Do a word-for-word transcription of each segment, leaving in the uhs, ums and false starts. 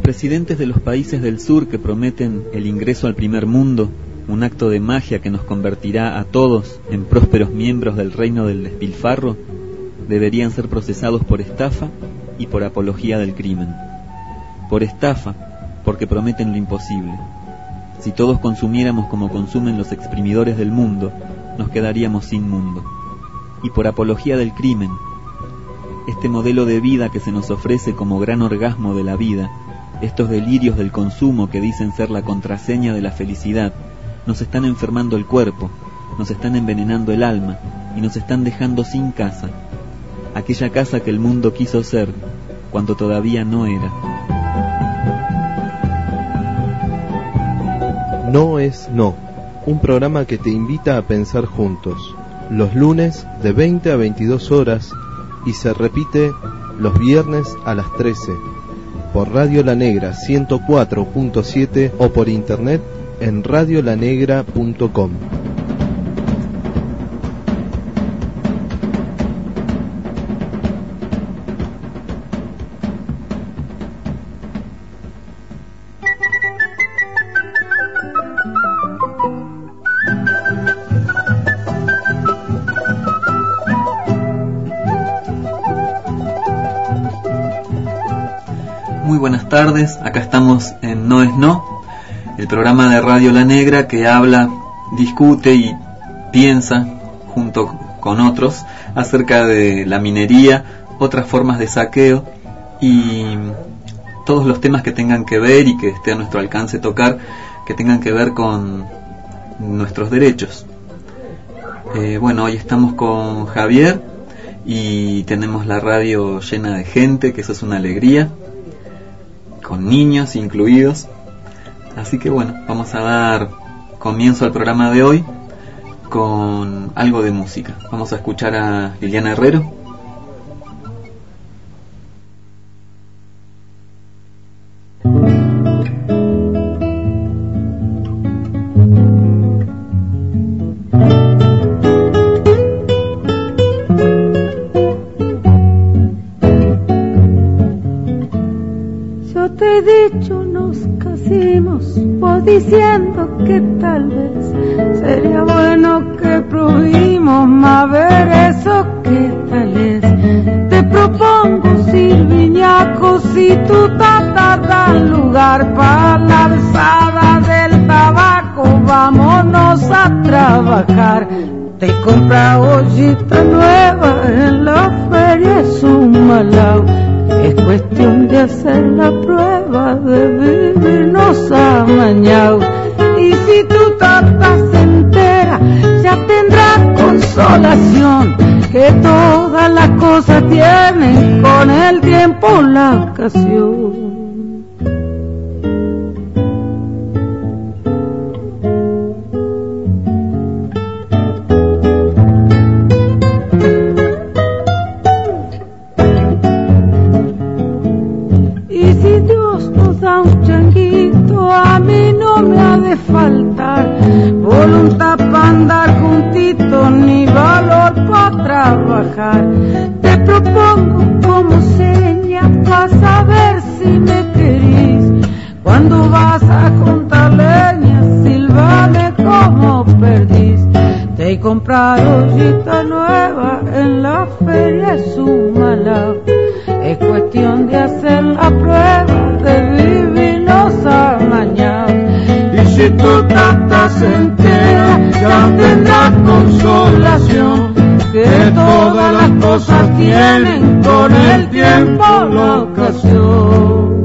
presidentes de los países del sur que prometen el ingreso al primer mundo, un acto de magia que nos convertirá a todos en prósperos miembros del reino del despilfarro, deberían ser procesados por estafa y por apología del crimen. Por estafa, porque prometen lo imposible. Si todos consumiéramos como consumen los exprimidores del mundo, nos quedaríamos sin mundo. Y por apología del crimen, este modelo de vida que se nos ofrece como gran orgasmo de la vida, estos delirios del consumo que dicen ser la contraseña de la felicidad, nos están enfermando el cuerpo, nos están envenenando el alma y nos están dejando sin casa, aquella casa que el mundo quiso ser cuando todavía no era. No es no, un programa que te invita a pensar juntos, los lunes de veinte a veintidós horas y se repite los viernes a las trece, por Radio La Negra ciento cuatro punto siete o por internet en radio la negra punto com. Muy buenas tardes, acá estamos en No es No, el programa de Radio La Negra que habla, discute y piensa junto con otros acerca de la minería, otras formas de saqueo y todos los temas que tengan que ver y que esté a nuestro alcance tocar, que tengan que ver con nuestros derechos. Eh, bueno, hoy estamos con Javier y tenemos la radio llena de gente, que eso es una alegría, con niños incluidos. Así que bueno, vamos a dar comienzo al programa de hoy con algo de música. Vamos a escuchar a Liliana Herrero. Diciendo que tal vez sería bueno que prohibimos más ver eso que tal es. Te propongo Sirviñaco, si tu tata da lugar para la alzada del tabaco, vámonos a trabajar. Te compra ollita nueva en la feria, es un malao. Es cuestión de hacer la prueba de vivirnos amañados. Y si tu tata se entera, ya tendrá consolación, que todas las cosas tienen con el tiempo la ocasión. Faltar voluntad para andar juntito ni valor para trabajar. Te propongo como seña para saber si me querís. Cuando vas a contar leña, silbame como perdís. Te he comprado ollita nueva en la feria, es un malao. Es cuestión de hacer la prueba de vivirnos amañados. Si tu tata se entera, ya tendrá consolación, que todas las cosas tienen con el tiempo la ocasión.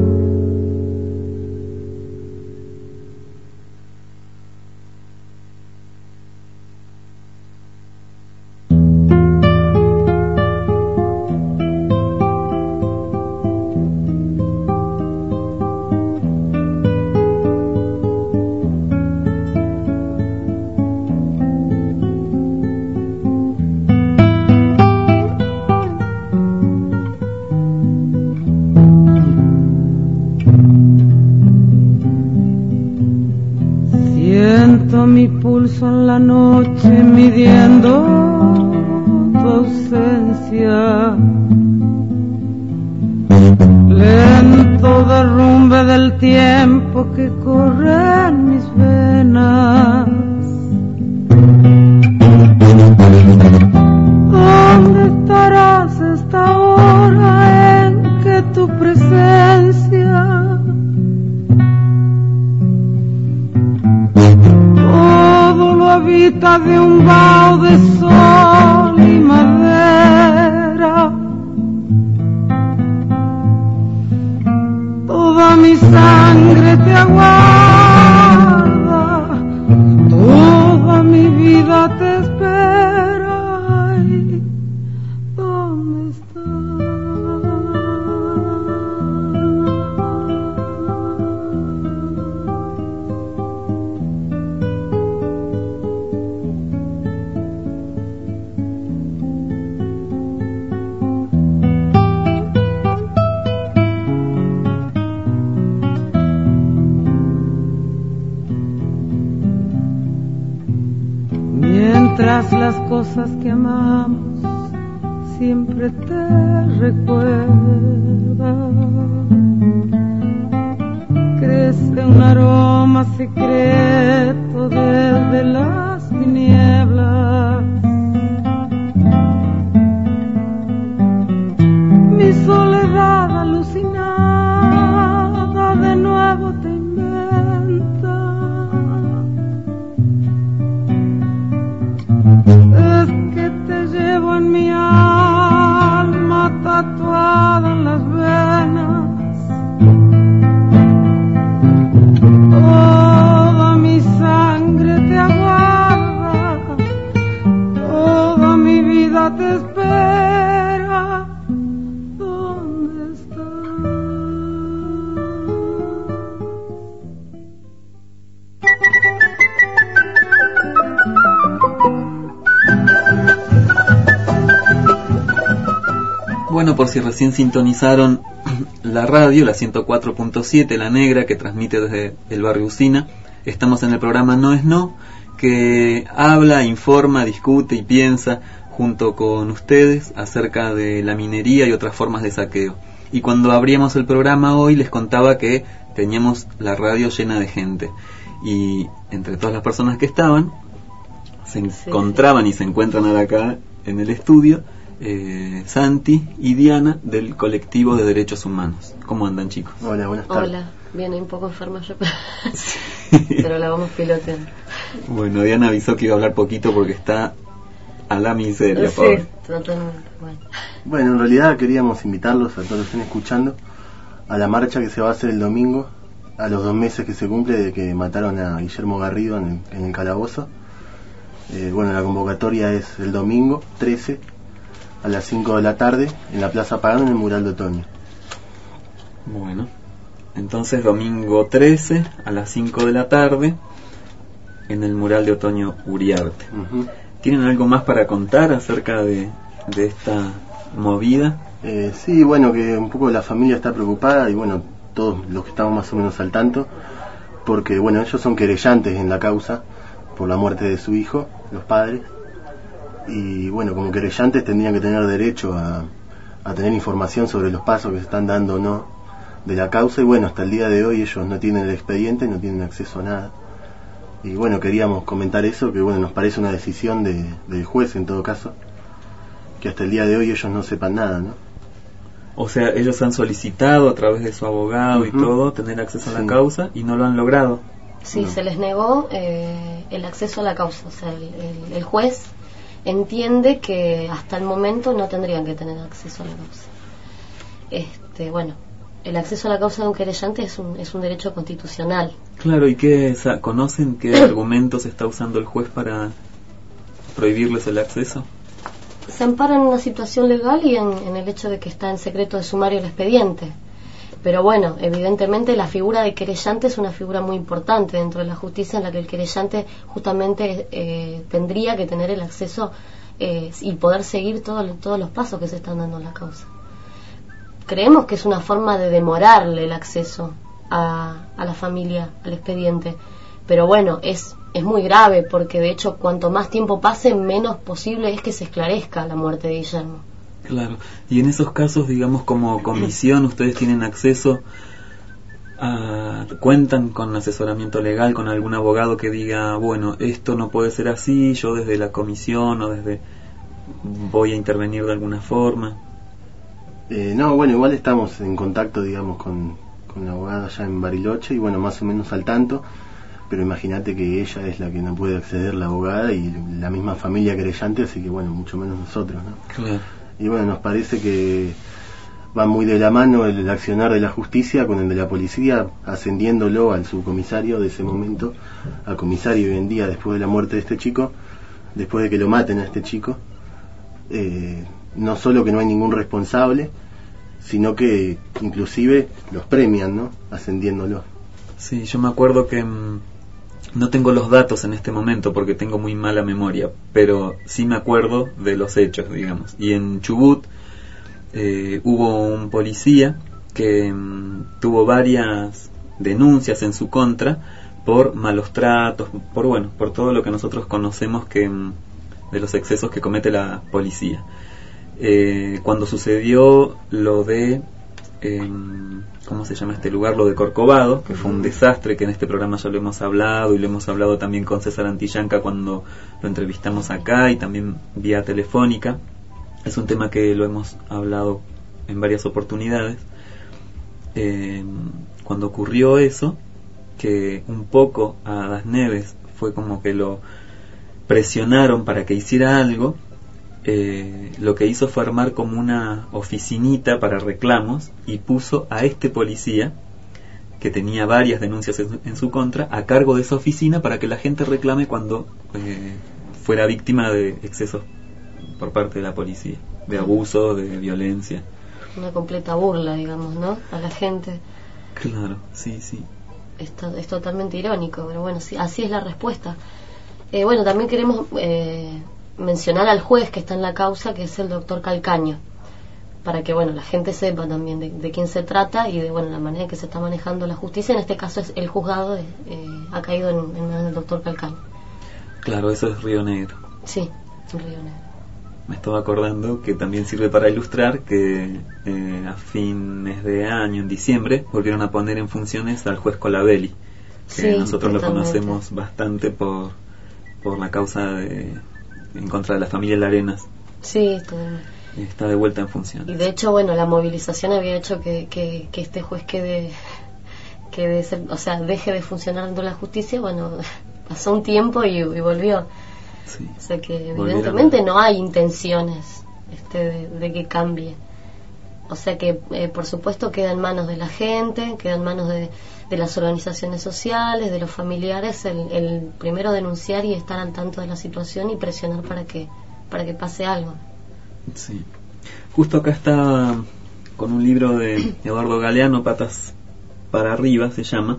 Mi pulso en la noche midiendo tu ausencia. Le lento derrumbe del tiempo que corre en mis venas. ¿Dónde estarás esta hora en que tu presencia todo lo habita de un vaho de sol y madera? Toda mi sangre te aguarda, toda mi vida te espera. ¿Y dónde estás? Mientras las cosas que amamos siempre te recuerdan, crece un aroma secreto desde las tinieblas. Mi soledad alucinada de nuevo te inventa. Es que te llevo en mi alma tatuada en las venas. Toda mi sangre te aguarda, toda mi vida te espera. ¿Dónde estás? Bueno, por si recién sintonizaron la radio, la ciento cuatro punto siete, La Negra, que transmite desde el barrio Usina, estamos en el programa No es No, que habla, informa, discute y piensa junto con ustedes acerca de la minería y otras formas de saqueo. Y cuando abríamos el programa hoy les contaba que teníamos la radio llena de gente, y entre todas las personas que estaban se encontraban y se encuentran ahora acá en el estudio Eh, Santi y Diana del colectivo de derechos humanos. ¿Cómo andan, chicos? Hola, buenas tardes. Hola, viene un poco enferma yo, Sí. pero la vamos piloteando. Bueno, Diana avisó que iba a hablar poquito porque está a la miseria, Sí, pobre. totalmente. Bueno. Bueno, en realidad queríamos invitarlos a todos los que estén escuchando a la marcha que se va a hacer el domingo, a los dos meses que se cumple de que mataron a Guillermo Garrido en el, en el calabozo. Eh, bueno, la convocatoria es el domingo trece a las cinco de la tarde en la Plaza Pagano, en el mural de otoño. Bueno, entonces domingo trece a las cinco de la tarde en el mural de otoño Uriarte. Uh-huh. ¿Tienen algo más para contar acerca de, de esta movida? Eh, sí, bueno, que un poco la familia está preocupada y bueno, todos los que estamos más o menos al tanto, porque bueno, ellos son querellantes en la causa por la muerte de su hijo, los padres. Y bueno, como querellantes tendrían que tener derecho a, a tener información sobre los pasos que se están dando o no de la causa, y bueno, hasta el día de hoy ellos no tienen el expediente, no tienen acceso a nada. Y bueno, queríamos comentar eso, que bueno, nos parece una decisión de, del juez en todo caso, que hasta el día de hoy ellos no sepan nada, ¿no? O sea, ellos han solicitado a través de su abogado uh-huh. y todo tener acceso a la sí. causa y no lo han logrado. Sí, no. Se les negó eh, el acceso a la causa, o sea, el, el, el juez entiende que hasta el momento no tendrían que tener acceso a la causa. Este, bueno, el acceso a la causa de un querellante es un, es un derecho constitucional. Claro, ¿y qué conocen qué argumentos está usando el juez para prohibirles el acceso? Se ampara en una situación legal y en, en el hecho de que está en secreto de sumario el expediente. Pero bueno, evidentemente la figura de querellante es una figura muy importante dentro de la justicia, en la que el querellante justamente eh, tendría que tener el acceso eh, y poder seguir todo, todos los pasos que se están dando en la causa. Creemos que es una forma de demorarle el acceso a, a la familia, al expediente. Pero bueno, es, es muy grave, porque de hecho cuanto más tiempo pase, menos posible es que se esclarezca la muerte de Guillermo. Claro, y en esos casos, digamos, como comisión, ustedes tienen acceso a, cuentan con asesoramiento legal, con algún abogado que diga, bueno, esto no puede ser así, yo desde la comisión o desde voy a intervenir de alguna forma. Eh, no, bueno, igual estamos en contacto, digamos, con, con la abogada allá en Bariloche y bueno, más o menos al tanto, pero imagínate que ella es la que no puede acceder, la abogada, y la misma familia querellante, así que bueno, mucho menos nosotros, ¿no? Claro. Y bueno, nos parece que va muy de la mano el, el accionar de la justicia con el de la policía, ascendiéndolo al subcomisario de ese momento, al comisario hoy en día, después de la muerte de este chico, después de que lo maten a este chico. Eh, no solo que no hay ningún responsable, sino que inclusive los premian, ¿no? Ascendiéndolo. Sí, yo me acuerdo que mmm, no tengo los datos en este momento porque tengo muy mala memoria, pero sí me acuerdo de los hechos, digamos. Y en Chubut eh, hubo un policía que mmm, tuvo varias denuncias en su contra por malos tratos, por bueno, por todo lo que nosotros conocemos que mmm, de los excesos que comete la policía. Eh, cuando sucedió lo de eh, ¿cómo se llama este lugar? Lo de Corcovado, que fue un desastre, que en este programa ya lo hemos hablado, y lo hemos hablado también con César Antillanca cuando lo entrevistamos acá y también vía telefónica. Es un tema que lo hemos hablado en varias oportunidades. Eh, cuando ocurrió eso, que un poco a Das Neves fue como que lo presionaron para que hiciera algo, eh, lo que hizo fue armar como una oficinita para reclamos y puso a este policía, que tenía varias denuncias en, en su contra, a cargo de esa oficina para que la gente reclame cuando eh, fuera víctima de excesos por parte de la policía, de abuso, de violencia. Una completa burla, digamos, ¿no? A la gente. Claro, sí, sí. Esto es totalmente irónico, pero bueno, sí, así es la respuesta. Eh, bueno, también queremos eh, mencionar al juez que está en la causa, que es el doctor Calcaño, para que bueno la gente sepa también de, de quién se trata y de bueno la manera en que se está manejando la justicia. En este caso es el juzgado de, eh, ha caído en, en manos del doctor Calcaño. Claro, eso es Río Negro. Sí, en Río Negro. Me estaba acordando que también sirve para ilustrar que eh, a fines de año, en diciembre, volvieron a poner en funciones al juez Colabelli, que sí, nosotros totalmente. Lo conocemos bastante por por la causa de, en contra de la familia Larenas. Sí, totalmente. Está de vuelta en funciones. Y de hecho, bueno, la movilización había hecho que, que, que este juez quede, quede, o sea, deje de funcionar dentro de la justicia. Bueno, pasó un tiempo y, y volvió. Sí. O sea que Volvieron evidentemente a... no hay intenciones este, de, de que cambie. O sea que, eh, por supuesto, queda en manos de la gente, queda en manos de, de las organizaciones sociales, de los familiares, el, el primero denunciar y estar al tanto de la situación y presionar para que para que pase algo. Sí. Justo acá está con un libro de Eduardo Galeano, Patas para arriba se llama,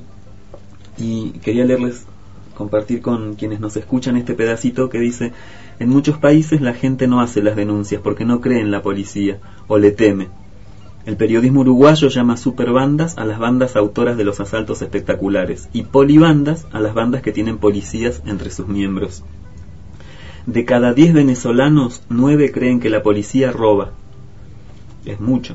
y quería leerles, compartir con quienes nos escuchan este pedacito que dice: en muchos países la gente no hace las denuncias porque no cree en la policía o le teme. El periodismo uruguayo llama superbandas a las bandas autoras de los asaltos espectaculares y polibandas a las bandas que tienen policías entre sus miembros. De cada diez venezolanos, nueve creen que la policía roba. Es mucho.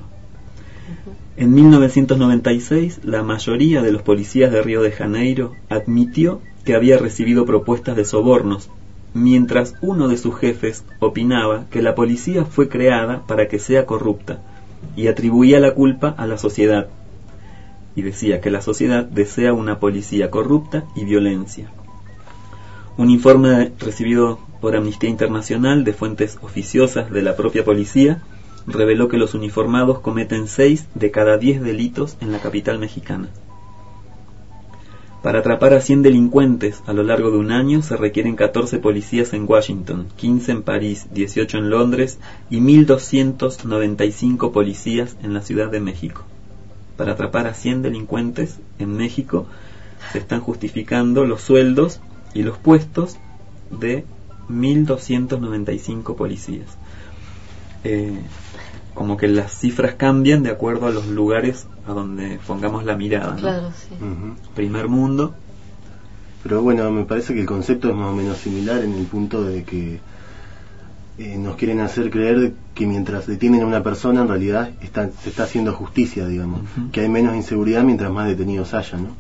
En mil novecientos noventa y seis, la mayoría de los policías de Río de Janeiro admitió que había recibido propuestas de sobornos, mientras uno de sus jefes opinaba que la policía fue creada para que sea corrupta y atribuía la culpa a la sociedad, y decía que la sociedad desea una policía corrupta y violencia. Un informe recibido por Amnistía Internacional de fuentes oficiosas de la propia policía reveló que los uniformados cometen seis de cada diez delitos en la capital mexicana. Para atrapar a cien delincuentes a lo largo de un año se requieren catorce policías en Washington, quince en París, dieciocho en Londres y mil doscientos noventa y cinco policías en la Ciudad de México. Para atrapar a cien delincuentes en México se están justificando los sueldos y los puestos de mil doscientos noventa y cinco policías. Eh, como que las cifras cambian de acuerdo a los lugares a donde pongamos la mirada, ¿no? Claro, sí. Uh-huh. Primer mundo. Pero bueno, me parece que el concepto es más o menos similar en el punto de que eh, nos quieren hacer creer que mientras detienen a una persona en realidad está, se está haciendo justicia, digamos, uh-huh. que hay menos inseguridad mientras más detenidos haya, ¿no?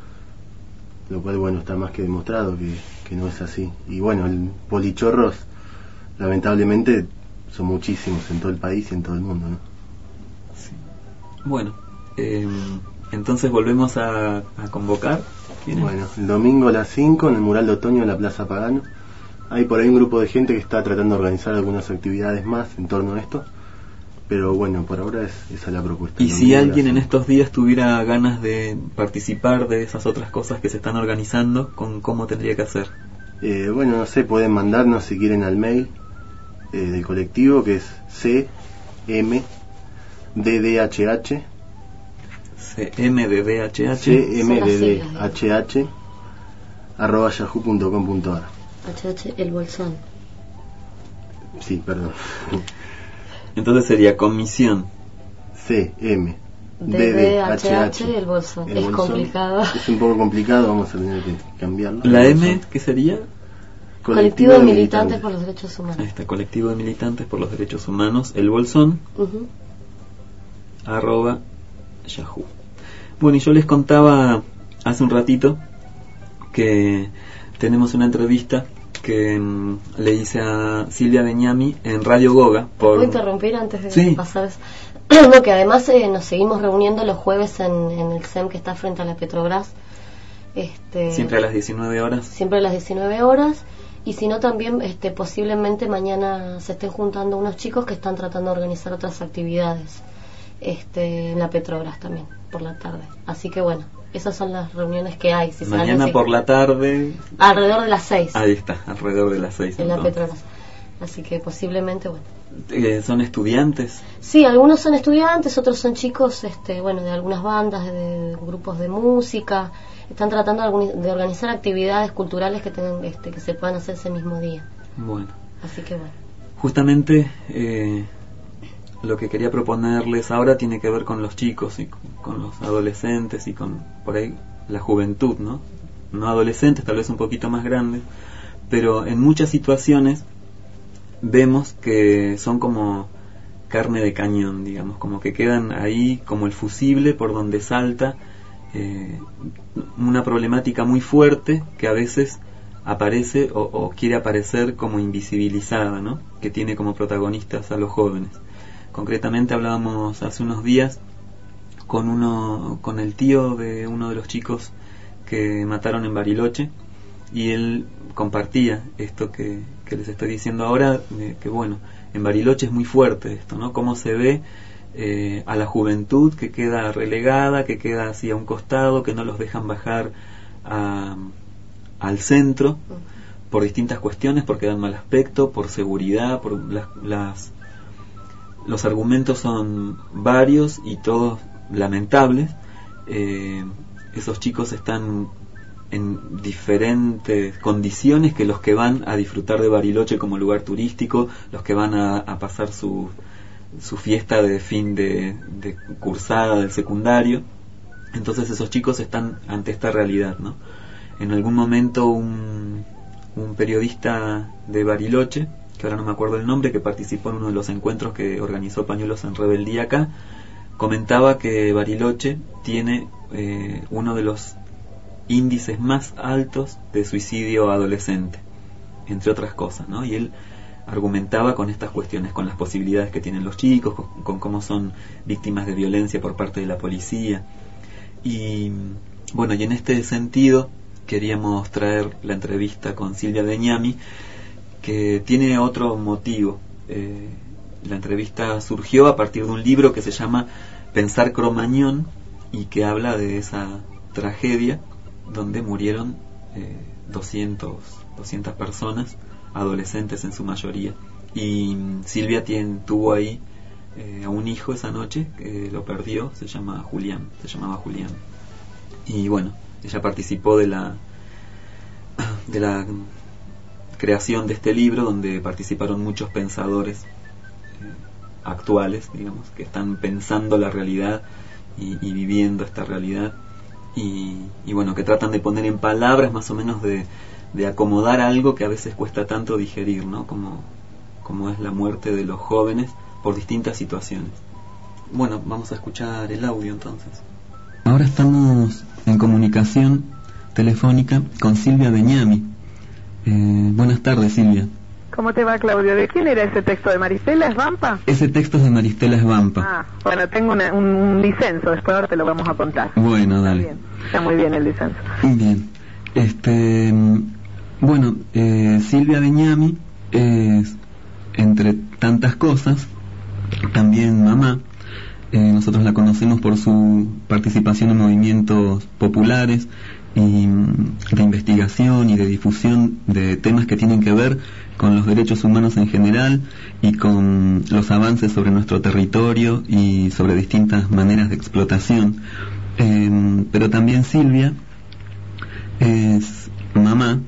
Lo cual, bueno, está más que demostrado que, que no es así. Y bueno, el polichorros lamentablemente son muchísimos en todo el país y en todo el mundo, ¿no? Sí. Bueno, eh, entonces volvemos a, a convocar. Bueno, el domingo a las cinco en el mural de otoño de la Plaza Pagano. Hay por ahí un grupo de gente que está tratando de organizar algunas actividades más en torno a esto, pero bueno, por ahora es, esa es la propuesta. Y si alguien en estos días tuviera ganas de participar de esas otras cosas que se están organizando, ¿con cómo tendría que hacer? Eh, bueno, no sé, pueden mandarnos si quieren al mail eh, del colectivo, que es c m d d h h c m d d h h c m d d h h arroba yahoo punto com punto a r. H H el bolsón. Sí, perdón. Entonces sería comisión C M D D H H el bolsón. El es bolsón. Complicado. Es un poco complicado, vamos a tener que cambiarlo. La M, ¿qué sería? Colectivo, Colectivo de militantes, militantes por los derechos humanos. Ahí está, Colectivo de Militantes por los Derechos Humanos, el bolsón, uh-huh. arroba Yahoo. Bueno, y yo les contaba hace un ratito que tenemos una entrevista que mmm, le hice a Silvia Beniami en Radio Goga. Por... ¿Puedo interrumpir antes de sí. pasar eso? No, que además eh, nos seguimos reuniendo los jueves en, en el C E M que está frente a la Petrobras. Este, siempre a las diecinueve horas. Siempre a las diecinueve horas. Y si no, también este, posiblemente mañana se estén juntando unos chicos que están tratando de organizar otras actividades este, en la Petrobras también, por la tarde. Así que bueno, esas son las reuniones que hay. Si mañana por la tarde. Alrededor de las seis. Ahí está, alrededor de las seis. En la Petrobras. Así que posiblemente, bueno. Eh, ¿Son estudiantes? Sí, algunos son estudiantes, otros son chicos, este, bueno, de algunas bandas, de, de grupos de música. Están tratando de, de organizar actividades culturales que tengan, este, que se puedan hacer ese mismo día. Bueno. Así que bueno. Justamente eh, lo que quería proponerles ahora tiene que ver con los chicos y con, con los adolescentes y con por ahí la juventud, ¿no? No adolescentes, tal vez un poquito más grandes, pero en muchas situaciones vemos que son como carne de cañón, digamos, como que quedan ahí como el fusible por donde salta eh, una problemática muy fuerte que a veces aparece o, o quiere aparecer como invisibilizada, ¿no? Que tiene como protagonistas a los jóvenes. Concretamente hablábamos hace unos días con uno, con el tío de uno de los chicos que mataron en Bariloche, y él compartía esto que, que les estoy diciendo ahora, eh, que bueno, en Bariloche es muy fuerte esto, ¿no? Cómo se ve eh, a la juventud que queda relegada, que queda así a un costado, que no los dejan bajar a, al centro por distintas cuestiones, porque dan mal aspecto, por seguridad, por las, las los argumentos son varios y todos lamentables. Eh, esos chicos están en diferentes condiciones que los que van a disfrutar de Bariloche como lugar turístico, los que van a, a pasar su, su fiesta de fin de, de cursada del secundario. Entonces esos chicos están ante esta realidad, ¿no? En algún momento un, un periodista de Bariloche, que ahora no me acuerdo el nombre, que participó en uno de los encuentros que organizó Pañuelos en Rebeldía acá, comentaba que Bariloche tiene eh, uno de los índices más altos de suicidio adolescente, entre otras cosas, ¿no? Y él argumentaba con estas cuestiones, con las posibilidades que tienen los chicos, con, con cómo son víctimas de violencia por parte de la policía. Y bueno, y en este sentido queríamos traer la entrevista con Silvia Beniami, que tiene otro motivo. Eh, la entrevista surgió a partir de un libro que se llama Pensar Cromañón, y que habla de esa tragedia donde murieron eh, doscientas personas, adolescentes en su mayoría. Y Silvia tiene, tuvo ahí eh, a un hijo esa noche que lo perdió, se llama Julián, se llamaba Julián. Y bueno, ella participó de la de la creación de este libro, donde participaron muchos pensadores eh, actuales, digamos, que están pensando la realidad y, y viviendo esta realidad. Y, y bueno, que tratan de poner en palabras más o menos de, de acomodar algo que a veces cuesta tanto digerir, ¿no? Como, como es la muerte de los jóvenes por distintas situaciones. Bueno, vamos a escuchar el audio entonces. Ahora estamos en comunicación telefónica con Silvia Beniami. Eh, buenas tardes, Silvia. ¿Cómo te va, Claudio? ¿De quién era ese texto? ¿De Maristela Esbampa? Ese texto es de Maristela Esbampa. Ah, bueno, tengo una, un, un licenso, después ahora te lo vamos a contar. Bueno, dale. Está, bien. Está muy bien el licenso. Bien. Este, bueno, eh, Silvia Beniami es, entre tantas cosas, también mamá. Eh, nosotros la conocemos por su participación en movimientos populares y de investigación y de difusión de temas que tienen que ver con los derechos humanos en general y con los avances sobre nuestro territorio y sobre distintas maneras de explotación. Eh, pero también Silvia es mamá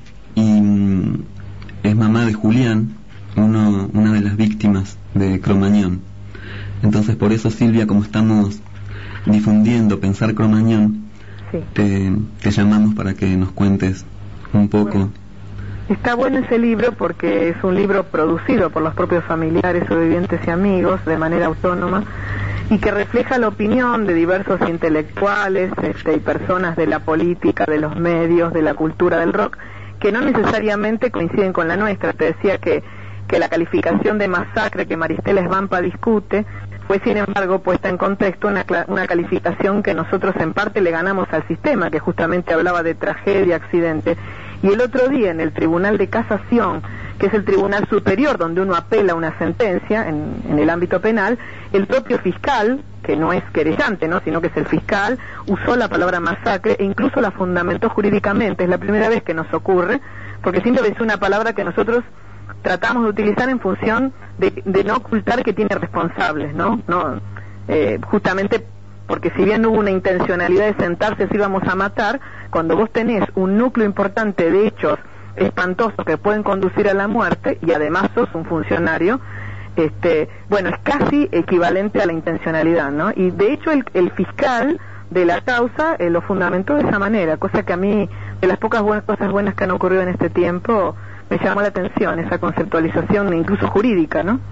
y es mamá de Julián, uno, una de las víctimas de Cromañón. Entonces, por eso, Silvia, como estamos difundiendo Pensar Cromañón, sí. te, te llamamos para que nos cuentes un poco. Bueno, está bueno ese libro porque es un libro producido por los propios familiares, sobrevivientes y amigos de manera autónoma y que refleja la opinión de diversos intelectuales este, y personas de la política, de los medios, de la cultura del rock, que no necesariamente coinciden con la nuestra. Te decía que, que la calificación de masacre que Maristela Esbampa discute fue sin embargo puesta en contexto una, una calificación que nosotros en parte le ganamos al sistema, que justamente hablaba de tragedia, accidente. Y el otro día en el Tribunal de Casación, que es el tribunal superior donde uno apela una sentencia en, en el ámbito penal, el propio fiscal, que no es querellante, ¿no?, sino que es el fiscal, usó la palabra masacre e incluso la fundamentó jurídicamente. Es la primera vez que nos ocurre, porque siempre es una palabra que nosotros tratamos de utilizar en función de, de no ocultar que tiene responsables, ¿no? no eh, justamente porque si bien no hubo una intencionalidad de sentarse si íbamos a matar, cuando vos tenés un núcleo importante de hechos espantosos que pueden conducir a la muerte y además sos un funcionario, este, bueno, es casi equivalente a la intencionalidad, ¿no? Y de hecho el, el fiscal de la causa eh, lo fundamentó de esa manera, cosa que a mí, de las pocas buenas cosas buenas que han ocurrido en este tiempo, me llamó la atención esa conceptualización incluso jurídica, ¿no?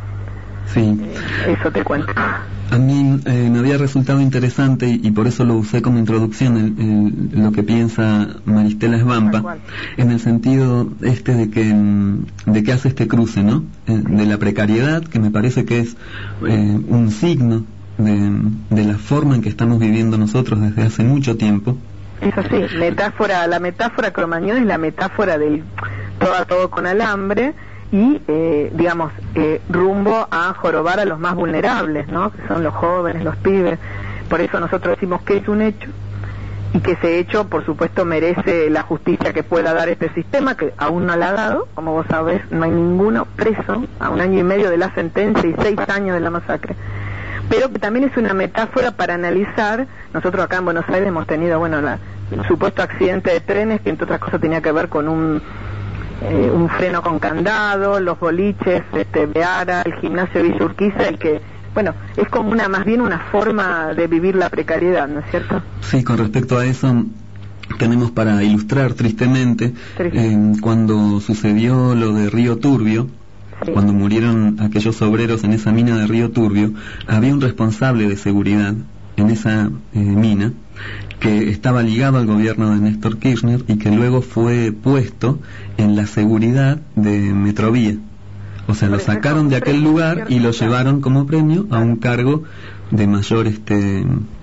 Sí. Eh, eso te cuento. A mí eh, me había resultado interesante y, y por eso lo usé como introducción el, el, lo que piensa Maristela Esbampa, en el sentido este de que de que hace este cruce, ¿no? Eh, de la precariedad, que me parece que es eh, un signo de, de la forma en que estamos viviendo nosotros desde hace mucho tiempo. Eso sí, metáfora, la metáfora Cromañón es la metáfora del todo a todo con alambre y, eh, digamos, eh, rumbo a jorobar a los más vulnerables, ¿no?, que son los jóvenes, los pibes. Por eso nosotros decimos que es un hecho y que ese hecho, por supuesto, merece la justicia que pueda dar este sistema, que aún no la ha dado. Como vos sabés, no hay ninguno preso a un año y medio de la sentencia y seis años de la masacre. Pero que también es una metáfora para analizar. Nosotros acá en Buenos Aires hemos tenido, bueno, la, el supuesto accidente de trenes, que entre otras cosas tenía que ver con un eh, un freno con candado, los boliches, este, Beara, el gimnasio Villa Urquiza, el que, bueno, es como una, más bien una forma de vivir la precariedad, ¿no es cierto? Sí, con respecto a eso tenemos para ilustrar tristemente, eh, cuando sucedió lo de Río Turbio, sí. Cuando murieron aquellos obreros en esa mina de Río Turbio, había un responsable de seguridad en esa eh, mina que estaba ligado al gobierno de Néstor Kirchner y que luego fue puesto en la seguridad de Metrovía. O sea, lo sacaron de aquel lugar y lo llevaron como premio a un cargo de mayor, este,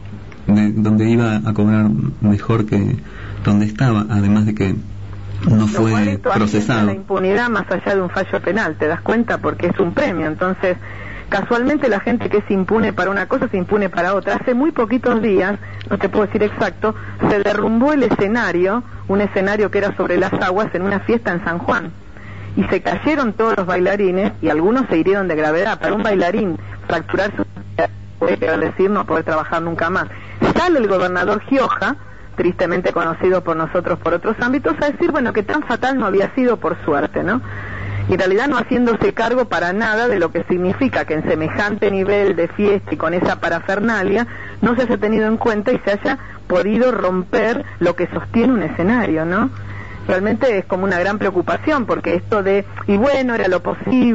de, donde iba a cobrar mejor que donde estaba, además de que no fue procesado. La impunidad más allá de un fallo penal, ¿te das cuenta? Porque es un premio. Entonces, casualmente la gente que se impune para una cosa se impune para otra. Hace muy poquitos días, no te puedo decir exacto, se derrumbó el escenario, un escenario que era sobre las aguas en una fiesta en San Juan, y se cayeron todos los bailarines y algunos se hirieron de gravedad. Para un bailarín fracturar su puede decir no poder trabajar nunca más. Sale el gobernador Gioja, tristemente conocido por nosotros por otros ámbitos, a decir, bueno, que tan fatal no había sido, por suerte, ¿no? Y en realidad no haciéndose cargo para nada de lo que significa que en semejante nivel de fiesta y con esa parafernalia no se haya tenido en cuenta y se haya podido romper lo que sostiene un escenario, ¿no? Realmente es como una gran preocupación, porque esto de, y bueno, era lo posible,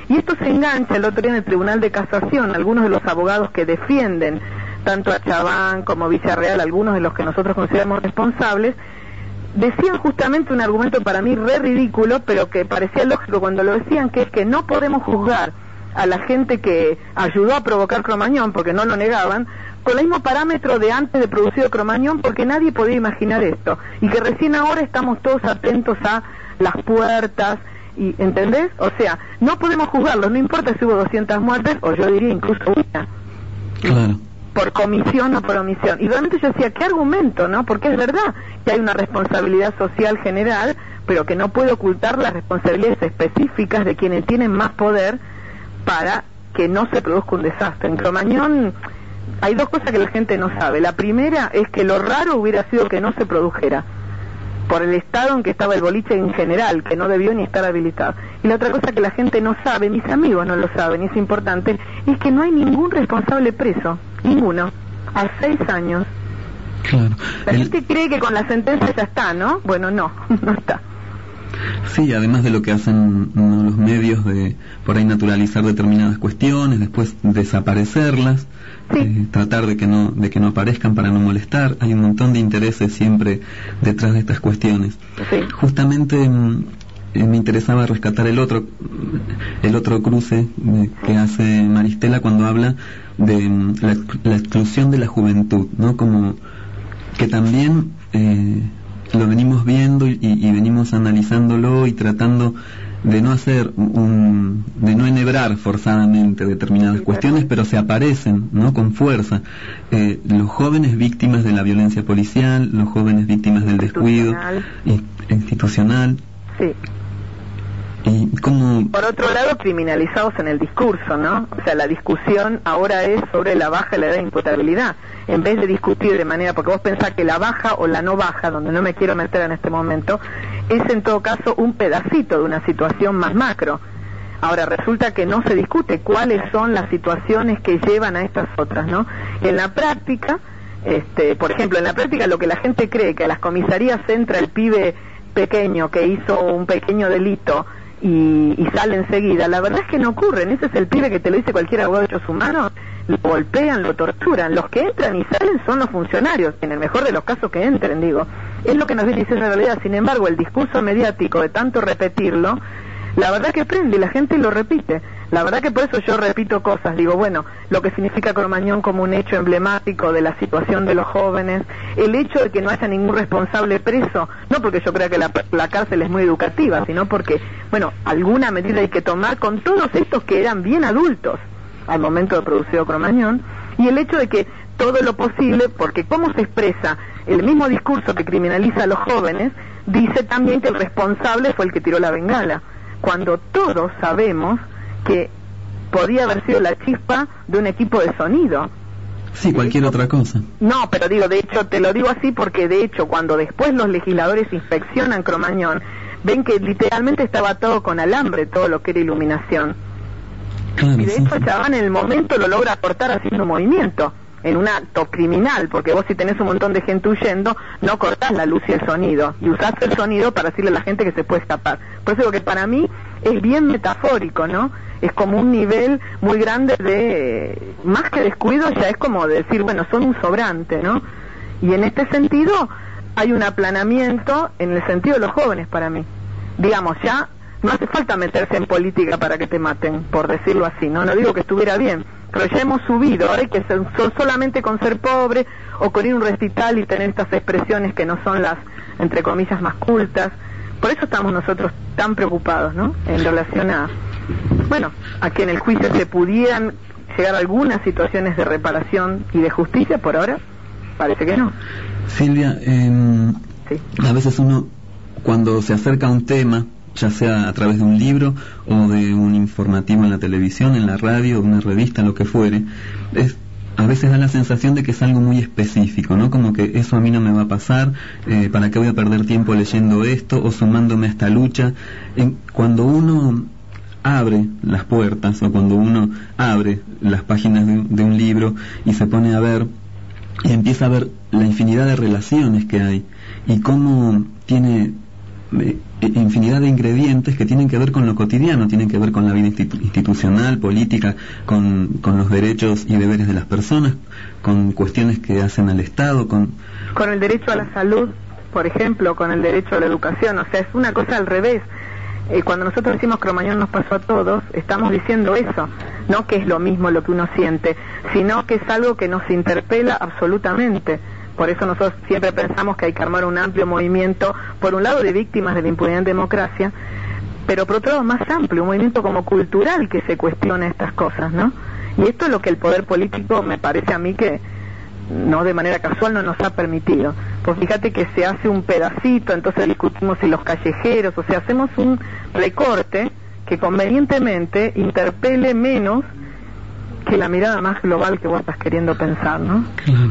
Y esto se engancha el otro día en el Tribunal de Casación. Algunos de los abogados que defienden tanto a Chabán como a Villarreal, algunos de los que nosotros consideramos responsables, decían justamente un argumento para mí re ridículo, pero que parecía lógico cuando lo decían, que es que no podemos juzgar a la gente que ayudó a provocar Cromañón, porque no lo negaban, con el mismo parámetro de antes de producido Cromañón, porque nadie podía imaginar esto, y que recién ahora estamos todos atentos a las puertas, y ¿entendés? O sea, no podemos juzgarlo, no importa si hubo doscientas muertes, o yo diría incluso una. Claro. Por comisión o por omisión. Y realmente yo decía, ¿qué argumento, no? Porque es verdad que hay una responsabilidad social general, pero que no puede ocultar las responsabilidades específicas de quienes tienen más poder para que no se produzca un desastre. En Cromañón hay dos cosas que la gente no sabe. La primera es que lo raro hubiera sido que no se produjera, por el estado en que estaba el boliche en general, que no debió ni estar habilitado. Y la otra cosa que la gente no sabe, mis amigos no lo saben, y es importante, es que no hay ningún responsable preso, ninguno, a seis años. Claro. La El... gente cree que con la sentencia ya está, ¿no? Bueno, no, no está. Sí, además de lo que hacen ¿no? los medios de por ahí naturalizar determinadas cuestiones, después desaparecerlas, sí. eh, tratar de que no de que no aparezcan para no molestar. Hay un montón de intereses siempre detrás de estas cuestiones. Sí. Justamente eh, me interesaba rescatar el otro el otro cruce eh, que hace Maristela cuando habla de um, la, la exclusión de la juventud, ¿no? Como que también eh, lo venimos viendo y, y venimos analizándolo y tratando de no hacer un, de no enhebrar forzadamente determinadas cuestiones, pero se aparecen, ¿no? Con fuerza. Eh, los jóvenes víctimas de la violencia policial, los jóvenes víctimas del descuido institucional. institucional. Sí. Y como... Por otro lado, criminalizados en el discurso, ¿no? O sea, la discusión ahora es sobre la baja y la edad de imputabilidad, en vez de discutir de manera, porque vos pensás que la baja o la no baja, donde no me quiero meter en este momento, es en todo caso un pedacito de una situación más macro. Ahora, resulta que no se discute cuáles son las situaciones que llevan a estas otras, ¿no? En la práctica, este, por ejemplo, en la práctica lo que la gente cree, que a las comisarías entra el pibe pequeño que hizo un pequeño delito y, y sale enseguida, la verdad es que no ocurren. Ese es el pibe que te lo dice cualquier abogado de derechos humanos, lo golpean, lo torturan. Los que entran y salen son los funcionarios, en el mejor de los casos que entren, digo. Es lo que nos dice la realidad. Sin embargo, el discurso mediático de tanto repetirlo, la verdad que prende y la gente lo repite. La verdad que por eso yo repito cosas, digo, bueno, lo que significa Cromañón como un hecho emblemático de la situación de los jóvenes, el hecho de que no haya ningún responsable preso, no porque yo crea que la, la cárcel es muy educativa, sino porque, bueno, alguna medida hay que tomar con todos estos que eran bien adultos al momento de producido Cromañón, y el hecho de que todo lo posible, porque cómo se expresa el mismo discurso que criminaliza a los jóvenes, dice también que el responsable fue el que tiró la bengala, cuando todos sabemos que podría haber sido la chispa de un equipo de sonido. Sí, cualquier otra cosa. No, pero digo, de hecho, te lo digo así porque de hecho cuando después los legisladores inspeccionan Cromañón, ven que literalmente estaba atado con alambre todo lo que era iluminación. Claro, y de sí. hecho Chabán en el momento lo logra cortar haciendo movimiento, en un acto criminal, porque vos si tenés un montón de gente huyendo, no cortás la luz y el sonido, y usás el sonido para decirle a la gente que se puede escapar. Por eso digo que para mí es bien metafórico, ¿no? Es como un nivel muy grande de, más que descuido, ya es como decir, bueno, son un sobrante, ¿no? Y en este sentido hay un aplanamiento en el sentido de los jóvenes para mí. Digamos, ya no hace falta meterse en política para que te maten, por decirlo así, ¿no? No digo que estuviera bien, pero ya hemos subido, ahora hay que ser solamente con ser pobre o con ir a un recital y tener estas expresiones que no son las, entre comillas, más cultas. Por eso estamos nosotros tan preocupados, ¿no? En relación a, bueno, a que en el juicio se pudieran llegar a algunas situaciones de reparación y de justicia. Por ahora parece que no. Silvia, eh, sí. A veces uno, cuando se acerca a un tema, ya sea a través de un libro o de un informativo en la televisión, en la radio, una revista, lo que fuere, es, a veces da la sensación de que es algo muy específico, ¿no? Como que eso a mí no me va a pasar, eh, ¿para qué voy a perder tiempo leyendo esto o sumándome a esta lucha? En, cuando uno abre las puertas o cuando uno abre las páginas de, de un libro y se pone a ver y empieza a ver la infinidad de relaciones que hay y cómo tiene eh, infinidad de ingredientes que tienen que ver con lo cotidiano, tienen que ver con la vida institu- institucional, política, con, con los derechos y deberes de las personas, con cuestiones que hacen al Estado, con... Con el derecho a la salud, por ejemplo, con el derecho a la educación, o sea, es una cosa al revés. Eh, cuando nosotros decimos Cromañón nos pasó a todos, estamos diciendo eso, no que es lo mismo lo que uno siente, sino que es algo que nos interpela absolutamente. Por eso nosotros siempre pensamos que hay que armar un amplio movimiento, por un lado de víctimas de la impunidad en democracia, pero por otro lado más amplio, un movimiento como cultural que se cuestione estas cosas, ¿no? Y esto es lo que el poder político, me parece a mí que no de manera casual no nos ha permitido. Pues fíjate que se hace un pedacito, entonces discutimos si los callejeros, o sea, hacemos un recorte que convenientemente interpele menos que la mirada más global que vos estás queriendo pensar, ¿no? Claro.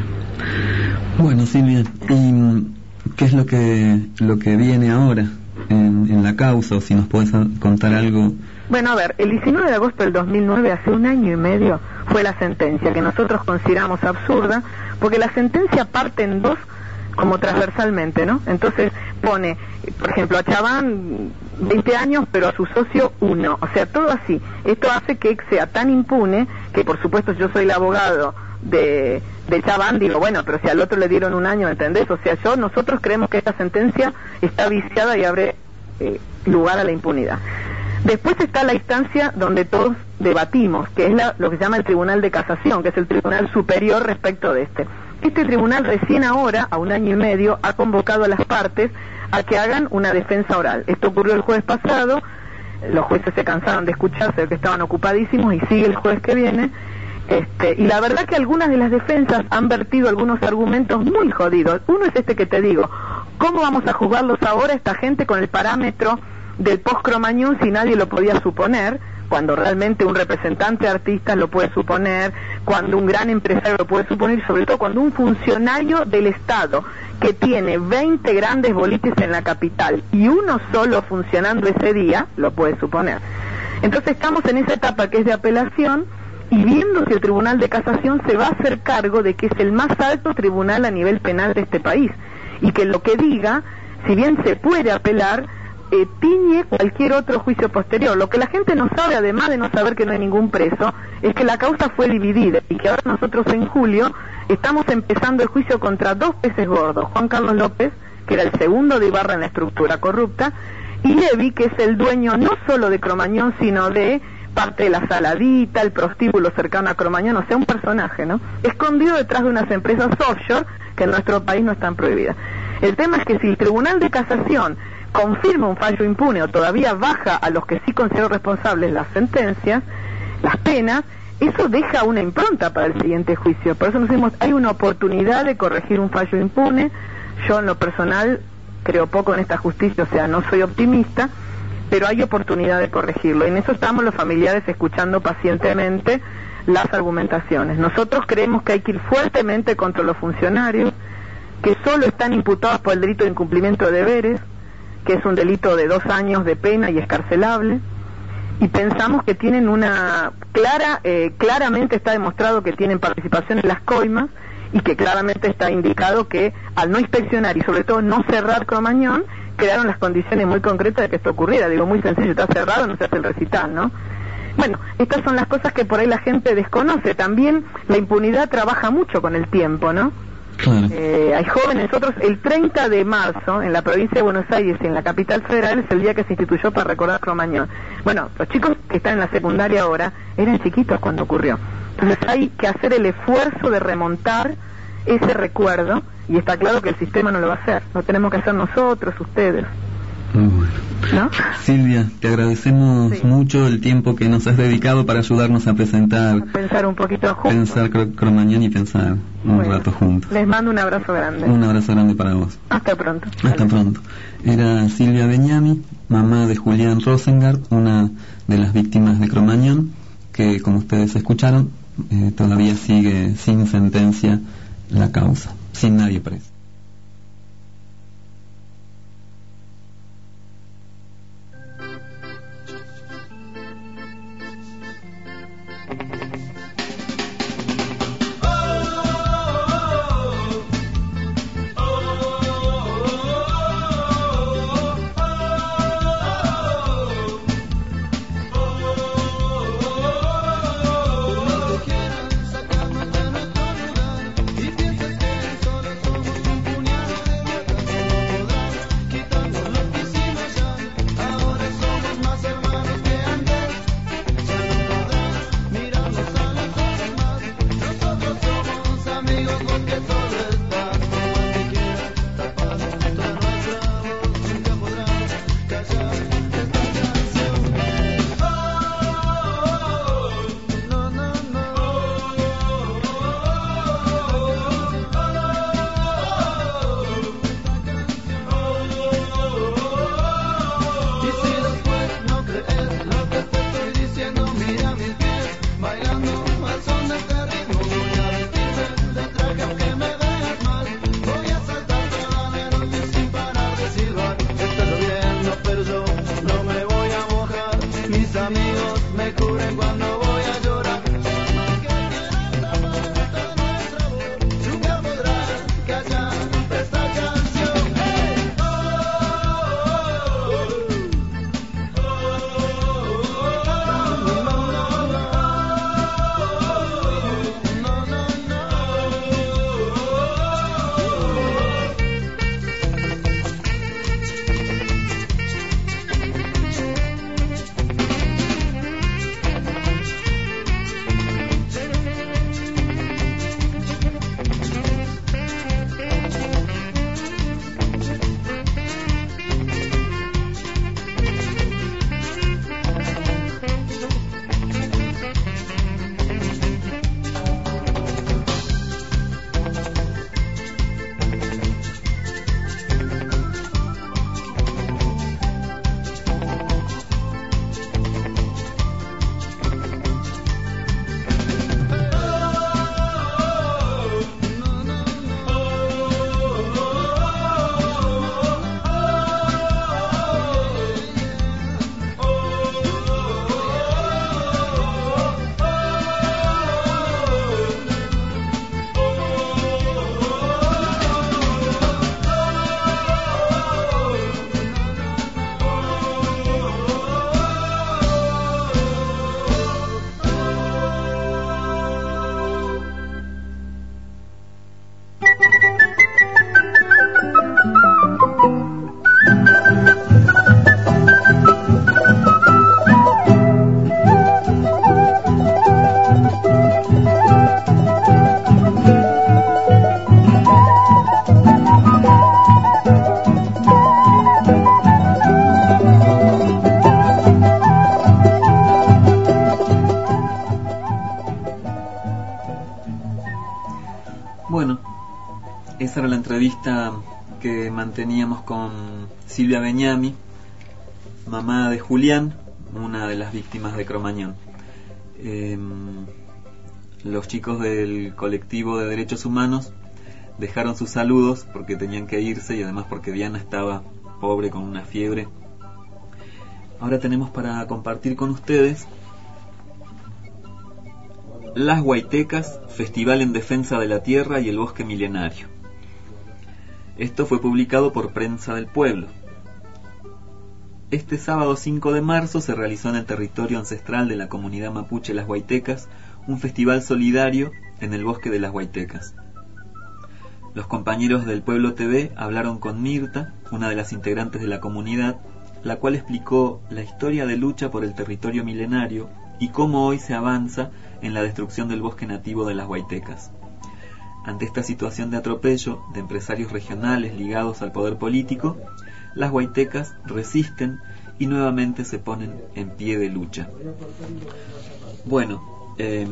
Bueno, Silvia, ¿y qué es lo que lo que viene ahora en, en la causa? O si nos podés contar algo. Bueno, a ver, el diecinueve de agosto del dos mil nueve, hace un año y medio, fue la sentencia, que nosotros consideramos absurda, porque la sentencia parte en dos, como transversalmente, ¿no? Entonces pone, por ejemplo, a Chaván veinte años, pero a su socio uno, o sea, todo así. Esto hace que sea tan impune, que por supuesto yo soy el abogado de, de Chaván, digo, bueno, pero si al otro le dieron un año, ¿entendés? O sea, yo, nosotros creemos que esta sentencia está viciada y abre eh, lugar a la impunidad. Después está la instancia donde todos debatimos, que es la, lo que se llama el Tribunal de Casación, que es el tribunal superior respecto de este. Este tribunal recién ahora, a un año y medio, ha convocado a las partes a que hagan una defensa oral. Esto ocurrió el jueves pasado, los jueces se cansaron de escucharse, que estaban ocupadísimos, y sigue el jueves que viene. Este, y la verdad que algunas de las defensas han vertido algunos argumentos muy jodidos. Uno es este que te digo, ¿cómo vamos a juzgarlos ahora esta gente con el parámetro del post-Cromañón si nadie lo podía suponer, cuando realmente un representante de artistas lo puede suponer, cuando un gran empresario lo puede suponer, y sobre todo cuando un funcionario del Estado que tiene veinte grandes boliches en la capital y uno solo funcionando ese día lo puede suponer? Entonces estamos en esa etapa que es de apelación, y viendo si el Tribunal de Casación se va a hacer cargo de que es el más alto tribunal a nivel penal de este país, y que lo que diga, si bien se puede apelar, Eh, tiñe cualquier otro juicio posterior. Lo que la gente no sabe, además de no saber que no hay ningún preso, es que la causa fue dividida y que ahora nosotros en julio estamos empezando el juicio contra dos peces gordos: Juan Carlos López, que era el segundo de Ibarra en la estructura corrupta, y Levi, que es el dueño no solo de Cromañón, sino de parte de la Saladita, el prostíbulo cercano a Cromañón, o sea, un personaje, ¿no?, escondido detrás de unas empresas offshore que en nuestro país no están prohibidas. El tema es que si el Tribunal de Casación confirma un fallo impune o todavía baja a los que sí considero responsables las sentencias, las penas, eso deja una impronta para el siguiente juicio. Por eso nos decimos, hay una oportunidad de corregir un fallo impune. Yo en lo personal creo poco en esta justicia, o sea, no soy optimista, pero hay oportunidad de corregirlo. Y en eso estamos los familiares escuchando pacientemente las argumentaciones. Nosotros creemos que hay que ir fuertemente contra los funcionarios, que solo están imputados por el delito de incumplimiento de deberes, que es un delito de dos años de pena y escarcelable, y pensamos que tienen una clara, eh, claramente está demostrado que tienen participación en las coimas, y que claramente está indicado que al no inspeccionar y sobre todo no cerrar Cromañón, crearon las condiciones muy concretas de que esto ocurriera. Digo, muy sencillo, está cerrado, no se hace el recital, ¿no? Bueno, estas son las cosas que por ahí la gente desconoce. También la impunidad trabaja mucho con el tiempo, ¿no? Claro. Eh, hay jóvenes, nosotros el treinta de marzo en la provincia de Buenos Aires y en la capital federal es el día que se instituyó para recordar Cromañón. Bueno, los chicos que están en la secundaria ahora eran chiquitos cuando ocurrió. Entonces hay que hacer el esfuerzo de remontar ese recuerdo, y está claro que el sistema no lo va a hacer, lo tenemos que hacer nosotros, ustedes. Bueno. ¿No? Silvia, te agradecemos sí. mucho el tiempo que nos has dedicado para ayudarnos a presentar, a pensar un poquito juntos, pensar cro- Cromañón y pensar un bueno, rato juntos. Les mando un abrazo grande. Un abrazo grande para vos. Hasta pronto. Hasta vale. pronto. Era Silvia Beñami, mamá de Julián Rosengart, una de las víctimas de Cromañón, que como ustedes escucharon, eh, todavía sigue sin sentencia la causa, sin nadie preso. a la entrevista que manteníamos con Silvia Beñami, mamá de Julián, una de las víctimas de Cromañón. Eh, los chicos del colectivo de derechos humanos dejaron sus saludos porque tenían que irse y además porque Diana estaba pobre con una fiebre. Ahora tenemos para compartir con ustedes Las Huaytecas, Festival en Defensa de la Tierra y el Bosque Milenario. Esto fue publicado por Prensa del Pueblo. Este sábado cinco de marzo se realizó en el territorio ancestral de la comunidad mapuche Las Huaytecas un festival solidario en el Bosque de las Huaytecas. Los compañeros del Pueblo T V hablaron con Mirta, una de las integrantes de la comunidad, la cual explicó la historia de lucha por el territorio milenario y cómo hoy se avanza en la destrucción del bosque nativo de las Huaytecas. Ante esta situación de atropello de empresarios regionales ligados al poder político, las Huaytecas resisten y nuevamente se ponen en pie de lucha. Bueno, eh,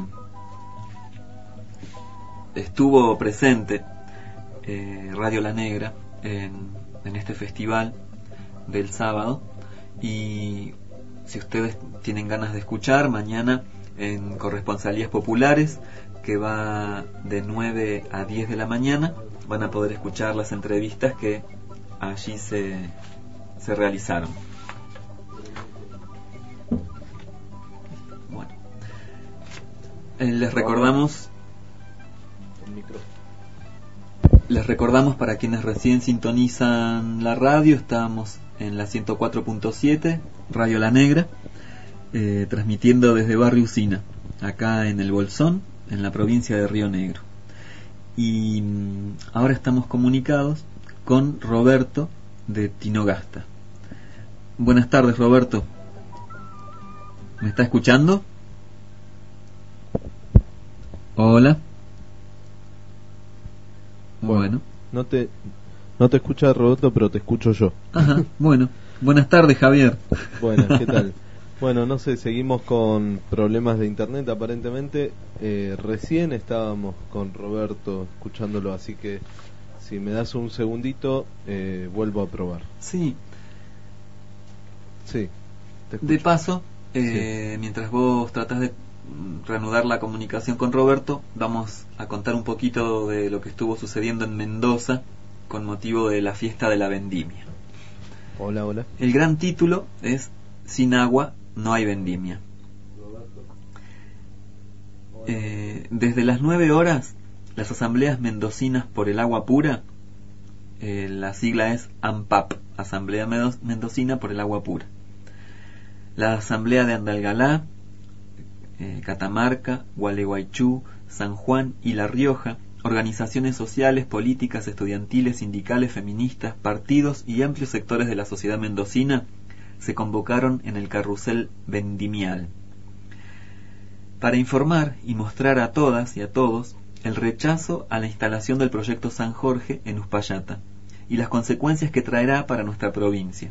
estuvo presente eh, Radio La Negra en, en este festival del sábado, y si ustedes tienen ganas de escuchar, mañana en Corresponsalías Populares, que va de nueve a diez de la mañana, van a poder escuchar las entrevistas que allí se, se realizaron. Bueno, eh, les recordamos les recordamos para quienes recién sintonizan la radio, estamos en la ciento cuatro punto siete, Radio La Negra, eh, transmitiendo desde Barrio Usina, acá en el Bolsón, en la provincia de Río Negro. Y mm, ahora estamos comunicados con Roberto de Tinogasta. Buenas tardes, Roberto. ¿Me está escuchando? Hola. Bueno, Bueno. No te, no te escucha Roberto, pero te escucho yo. Ajá, bueno. Buenas tardes, Javier. Buenas, ¿qué tal? Bueno, no sé, seguimos con problemas de internet aparentemente. Eh, recién estábamos con Roberto escuchándolo, así que si me das un segundito, eh, vuelvo a probar. Sí. Sí. Te De escucho. paso, eh, sí. mientras vos tratás de reanudar la comunicación con Roberto, vamos a contar un poquito de lo que estuvo sucediendo en Mendoza con motivo de la fiesta de la vendimia. Hola, hola. El gran título es Sin agua no hay vendimia. Eh, desde las nueve horas, las asambleas mendocinas por el agua pura, eh, la sigla es AMPAP, Asamblea Mendocina por el Agua Pura. La asamblea de Andalgalá, eh, Catamarca, Gualeguaychú, San Juan y La Rioja, organizaciones sociales, políticas, estudiantiles, sindicales, feministas, partidos y amplios sectores de la sociedad mendocina se convocaron en el carrusel vendimial para informar y mostrar a todas y a todos el rechazo a la instalación del proyecto San Jorge en Uspallata y las consecuencias que traerá para nuestra provincia.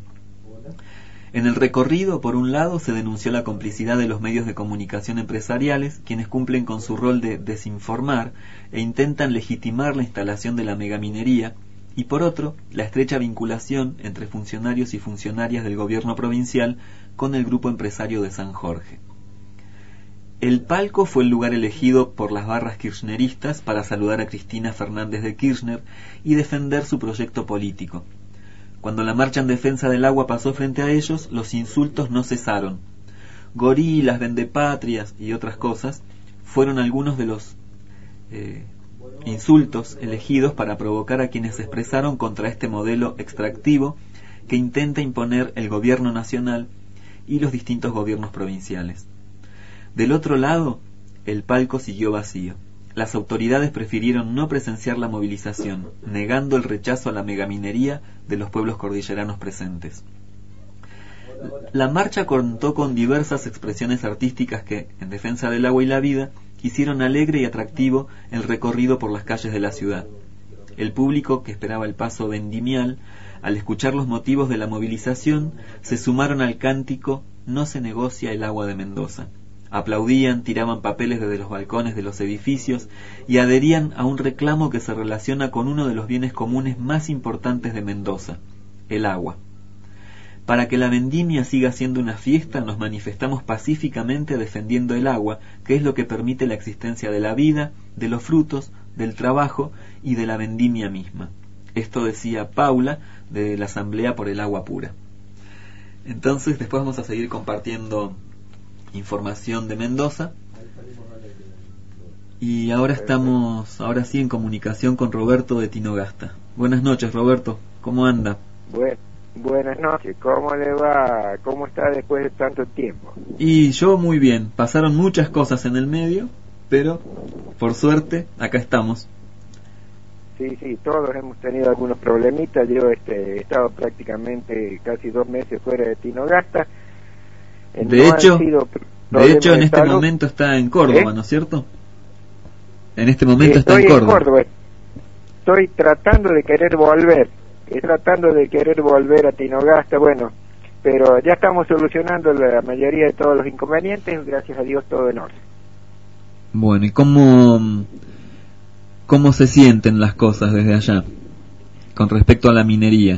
En el recorrido, por un lado, se denunció la complicidad de los medios de comunicación empresariales, quienes cumplen con su rol de desinformar e intentan legitimar la instalación de la megaminería, y por otro, la estrecha vinculación entre funcionarios y funcionarias del gobierno provincial con el grupo empresario de San Jorge. El palco fue el lugar elegido por las barras kirchneristas para saludar a Cristina Fernández de Kirchner y defender su proyecto político. Cuando la marcha en defensa del agua pasó frente a ellos, los insultos no cesaron. Gorilas, vendepatrias y otras cosas fueron algunos de los eh, insultos elegidos para provocar a quienes se expresaron contra este modelo extractivo que intenta imponer el gobierno nacional y los distintos gobiernos provinciales. Del otro lado, el palco siguió vacío. Las autoridades prefirieron no presenciar la movilización, negando el rechazo a la megaminería de los pueblos cordilleranos presentes. La marcha contó con diversas expresiones artísticas que, en defensa del agua y la vida, hicieron alegre y atractivo el recorrido por las calles de la ciudad. El público que esperaba el paso vendimial, al escuchar los motivos de la movilización, se sumaron al cántico "No se negocia el agua de Mendoza", Aplaudían, tiraban papeles desde los balcones de los edificios y adherían a un reclamo que se relaciona con uno de los bienes comunes más importantes de Mendoza, el agua. Para que la vendimia siga siendo una fiesta, nos manifestamos pacíficamente defendiendo el agua, que es lo que permite la existencia de la vida, de los frutos, del trabajo y de la vendimia misma. Esto decía Paula de la Asamblea por el Agua Pura. Entonces, después vamos a seguir compartiendo información de Mendoza. Y ahora estamos, ahora sí, en comunicación con Roberto de Tinogasta. Buenas noches, Roberto. ¿Cómo anda? Bueno. Buenas noches, ¿cómo le va? ¿Cómo está después de tanto tiempo? Y yo muy bien, pasaron muchas cosas en el medio, pero por suerte acá estamos. Sí, sí, todos hemos tenido algunos problemitas. Yo este, he estado prácticamente casi dos meses fuera de Tinogasta. Eh, de no hecho, de hecho en este salud. momento está en Córdoba, ¿Eh? ¿no es cierto? En este momento Estoy está en Córdoba. en Córdoba. Estoy tratando de querer volver. Estoy tratando de querer volver a Tinogasta, bueno, pero ya estamos solucionando la mayoría de todos los inconvenientes, gracias a Dios todo en orden. Bueno, ¿y cómo, cómo se sienten las cosas desde allá con respecto a la minería?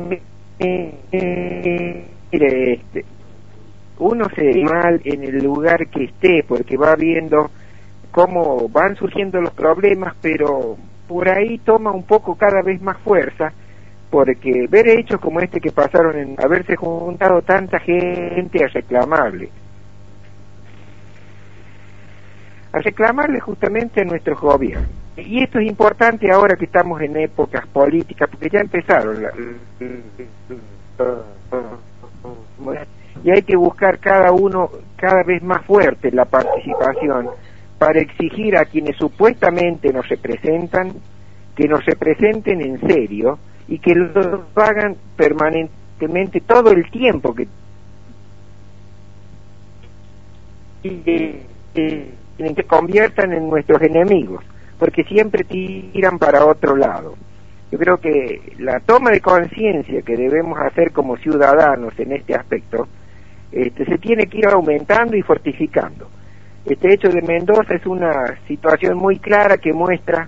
Mire, este, uno se ve mal en el lugar que esté, porque va viendo cómo van surgiendo los problemas, pero por ahí toma un poco cada vez más fuerza, porque ver hechos como este que pasaron en haberse juntado tanta gente a reclamarle, a reclamarle justamente a nuestros gobiernos. Y esto es importante ahora que estamos en épocas políticas, porque ya empezaron la, y hay que buscar cada uno cada vez más fuerte la participación para exigir a quienes supuestamente nos representan que nos representen en serio y que lo hagan permanentemente todo el tiempo, que que se conviertan en nuestros enemigos, porque siempre tiran para otro lado. Yo creo que la toma de conciencia que debemos hacer como ciudadanos en este aspecto este, se tiene que ir aumentando y fortificando. Este hecho de Mendoza es una situación muy clara que muestra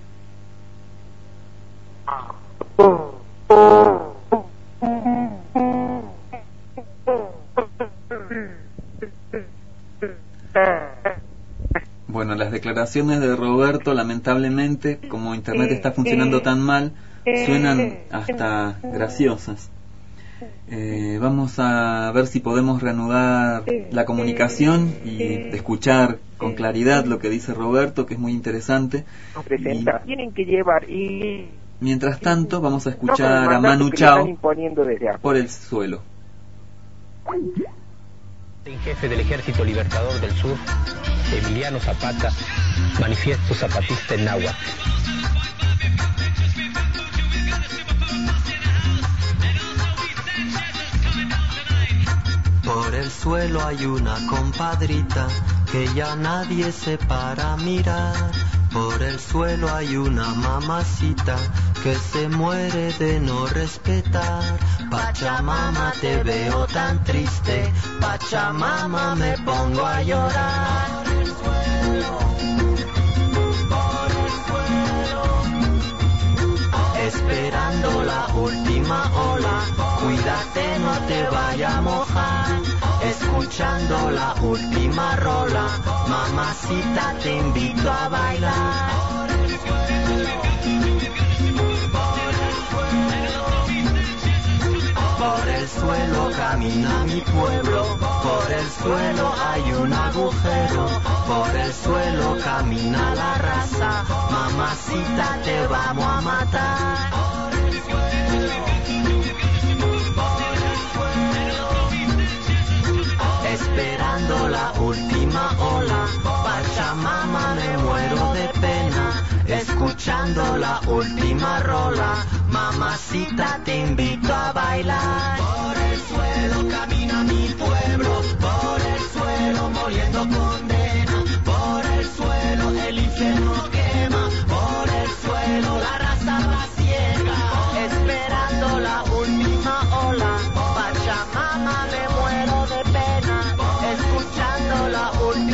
Bueno, las declaraciones de Roberto, lamentablemente, como internet está funcionando tan mal, suenan hasta graciosas. Eh, vamos a ver si podemos reanudar la comunicación y escuchar con claridad lo que dice Roberto, que es muy interesante. Y tienen que llevar y mientras tanto vamos a escuchar a Manu Chao por el suelo. El jefe del Ejército Libertador del Sur, Emiliano Zapata, manifiesto zapatista en Náhuatl. Por el suelo hay una compadrita que ya nadie se para a mirar. Por el suelo hay una mamacita que se muere de no respetar. Pachamama, te veo tan triste, Pachamama, me pongo a llorar. Por el suelo, por el suelo, esperando la última ola, cuídate no te vaya a mojar. Escuchando la última rola, mamacita te invito a bailar. Por el suelo, por el suelo camina mi pueblo, por el suelo hay un agujero, por el suelo camina la raza, mamacita te vamos a matar. Por el suelo, esperando la última ola, Pachamama, me muero de pena. Escuchando la última rola, mamacita te invito a bailar. Por el suelo camina mi pueblo, por el suelo muriendo condena. Por el suelo el infierno quema, por el suelo la raza va ciega. Esperando la última ola, Pachamama, me muero de pena. Escuchando la última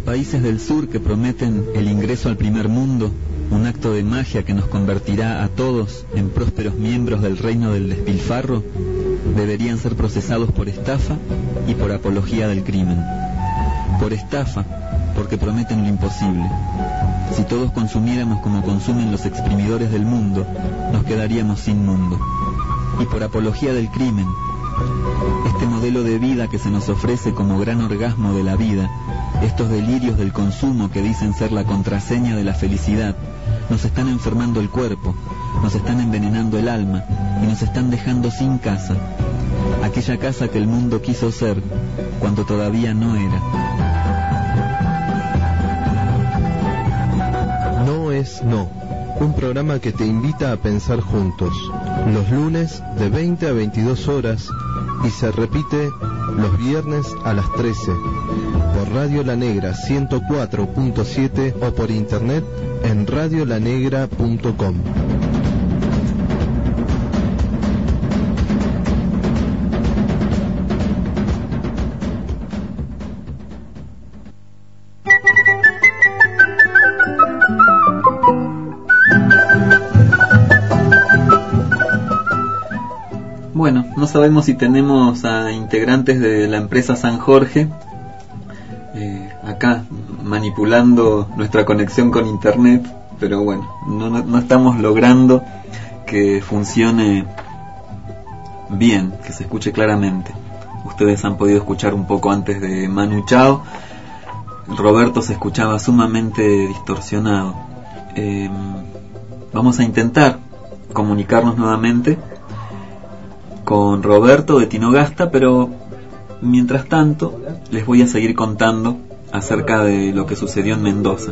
países del sur que prometen el ingreso al primer mundo, un acto de magia que nos convertirá a todos en prósperos miembros del reino del despilfarro, deberían ser procesados por estafa y por apología del crimen. Por estafa, porque prometen lo imposible. Si todos consumiéramos como consumen los exprimidores del mundo, nos quedaríamos sin mundo. Y por apología del crimen, este modelo de vida que se nos ofrece como gran orgasmo de la vida, estos delirios del consumo que dicen ser la contraseña de la felicidad, nos están enfermando el cuerpo, nos están envenenando el alma y nos están dejando sin casa, aquella casa que el mundo quiso ser cuando todavía no era. No es no, un programa que te invita a pensar juntos, los lunes de veinte a veintidós horas y se repite los viernes a las trece, por Radio La Negra ciento cuatro punto siete o por internet en radio la negra punto com. Bueno, no sabemos si tenemos a integrantes de la empresa San Jorge eh, acá manipulando nuestra conexión con internet, pero bueno, no, no, no estamos logrando que funcione bien, que se escuche claramente. Ustedes han podido escuchar un poco antes de Manu Chao. Roberto se escuchaba sumamente distorsionado. Eh, vamos a intentar comunicarnos nuevamente con Roberto de Tinogasta, pero mientras tanto les voy a seguir contando acerca de lo que sucedió en Mendoza.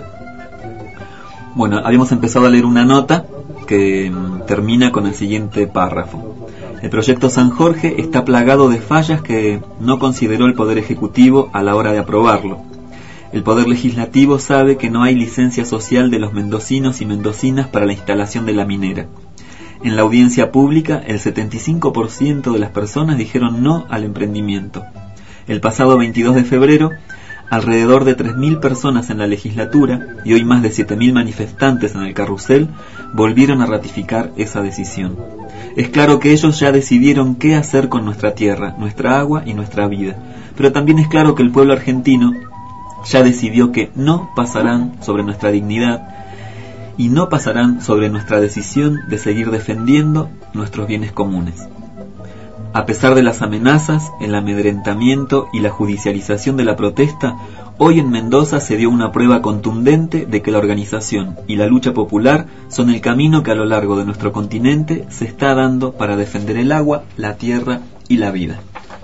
Bueno, habíamos empezado a leer una nota que termina con el siguiente párrafo. El proyecto San Jorge está plagado de fallas que no consideró el Poder Ejecutivo a la hora de aprobarlo. El Poder Legislativo sabe que no hay licencia social de los mendocinos y mendocinas para la instalación de la minera. En la audiencia pública, el setenta y cinco por ciento de las personas dijeron no al emprendimiento. El pasado veintidós de febrero, alrededor de tres mil personas en la legislatura y hoy más de siete mil manifestantes en el carrusel volvieron a ratificar esa decisión. Es claro que ellos ya decidieron qué hacer con nuestra tierra, nuestra agua y nuestra vida, pero también es claro que el pueblo argentino ya decidió que no pasarán sobre nuestra dignidad y no pasarán sobre nuestra decisión de seguir defendiendo nuestros bienes comunes. A pesar de las amenazas, el amedrentamiento y la judicialización de la protesta, hoy en Mendoza se dio una prueba contundente de que la organización y la lucha popular son el camino que a lo largo de nuestro continente se está dando para defender el agua, la tierra y la vida.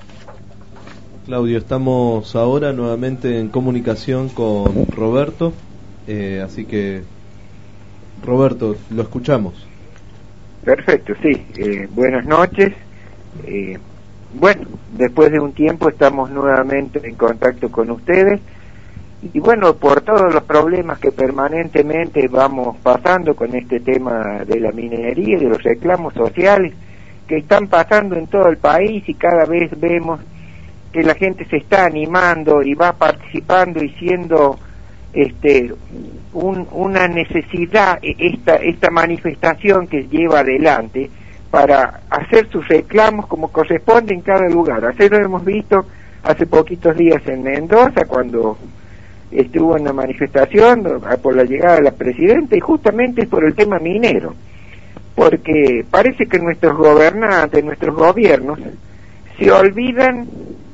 Claudio, estamos ahora nuevamente en comunicación con Roberto, eh, así que Roberto, lo escuchamos. Perfecto, sí. Eh, buenas noches. Eh, bueno, después de un tiempo estamos nuevamente en contacto con ustedes y bueno, por todos los problemas que permanentemente vamos pasando con este tema de la minería y de los reclamos sociales que están pasando en todo el país, y cada vez vemos que la gente se está animando y va participando y siendo este un, una necesidad esta esta manifestación que lleva adelante para hacer sus reclamos como corresponde en cada lugar. Así lo hemos visto hace poquitos días en Mendoza, cuando estuvo en la manifestación por la llegada de la presidenta, y justamente es por el tema minero, porque parece que nuestros gobernantes, nuestros gobiernos, se olvidan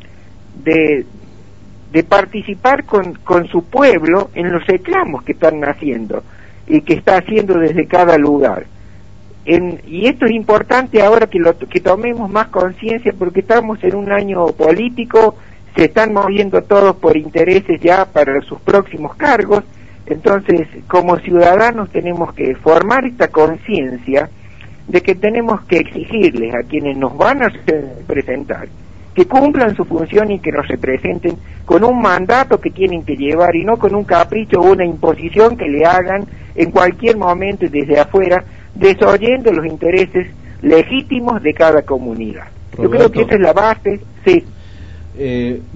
de de participar con, con su pueblo en los reclamos que están haciendo y que está haciendo desde cada lugar. En, y esto es importante ahora que, lo, que tomemos más conciencia, porque estamos en un año político, se están moviendo todos por intereses ya para sus próximos cargos. Entonces, como ciudadanos tenemos que formar esta conciencia de que tenemos que exigirles a quienes nos van a presentar que cumplan su función y que nos representen con un mandato que tienen que llevar, y no con un capricho o una imposición que le hagan en cualquier momento desde afuera, desoyendo los intereses legítimos de cada comunidad. Roberto, yo creo que esa es la base. Sí. Eh,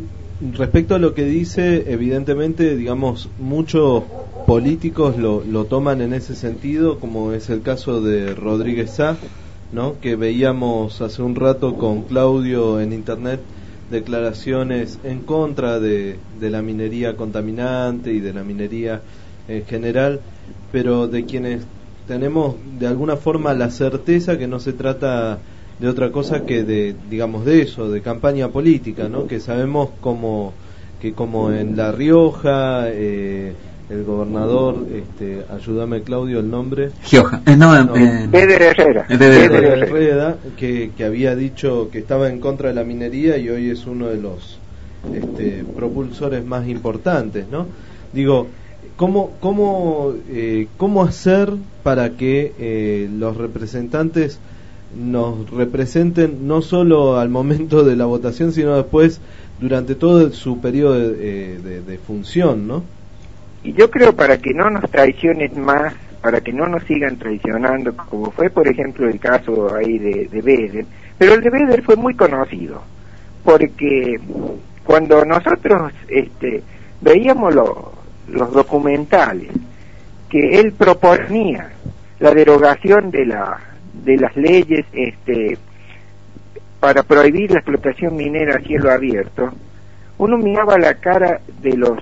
respecto a lo que dice, evidentemente, digamos, muchos políticos lo, lo toman en ese sentido, como es el caso de Rodríguez Sá, ¿no? Que veíamos hace un rato con Claudio en internet declaraciones en contra de, de la minería contaminante y de la minería en general, pero de quienes tenemos de alguna forma la certeza que no se trata de otra cosa que de, digamos, de eso, de campaña política, ¿no? Que sabemos como que como en La Rioja, eh, el gobernador, este, ayúdame Claudio el nombre. Gioja. Eh, no, no eh, Pedro Herrera. Pedro Herrera, que, que había dicho que estaba en contra de la minería y hoy es uno de los este, propulsores más importantes, ¿no? Digo, ¿cómo, cómo, eh, cómo hacer para que eh, los representantes nos representen no solo al momento de la votación, sino después durante todo su periodo de, de, de función, ¿no? Y yo creo para que no nos traicionen más, para que no nos sigan traicionando, como fue por ejemplo el caso ahí de, de Beder, pero el de Beder fue muy conocido, porque cuando nosotros este, veíamos lo, los documentales, que él proponía la derogación de la de las leyes este para prohibir la explotación minera a cielo abierto, uno miraba la cara de los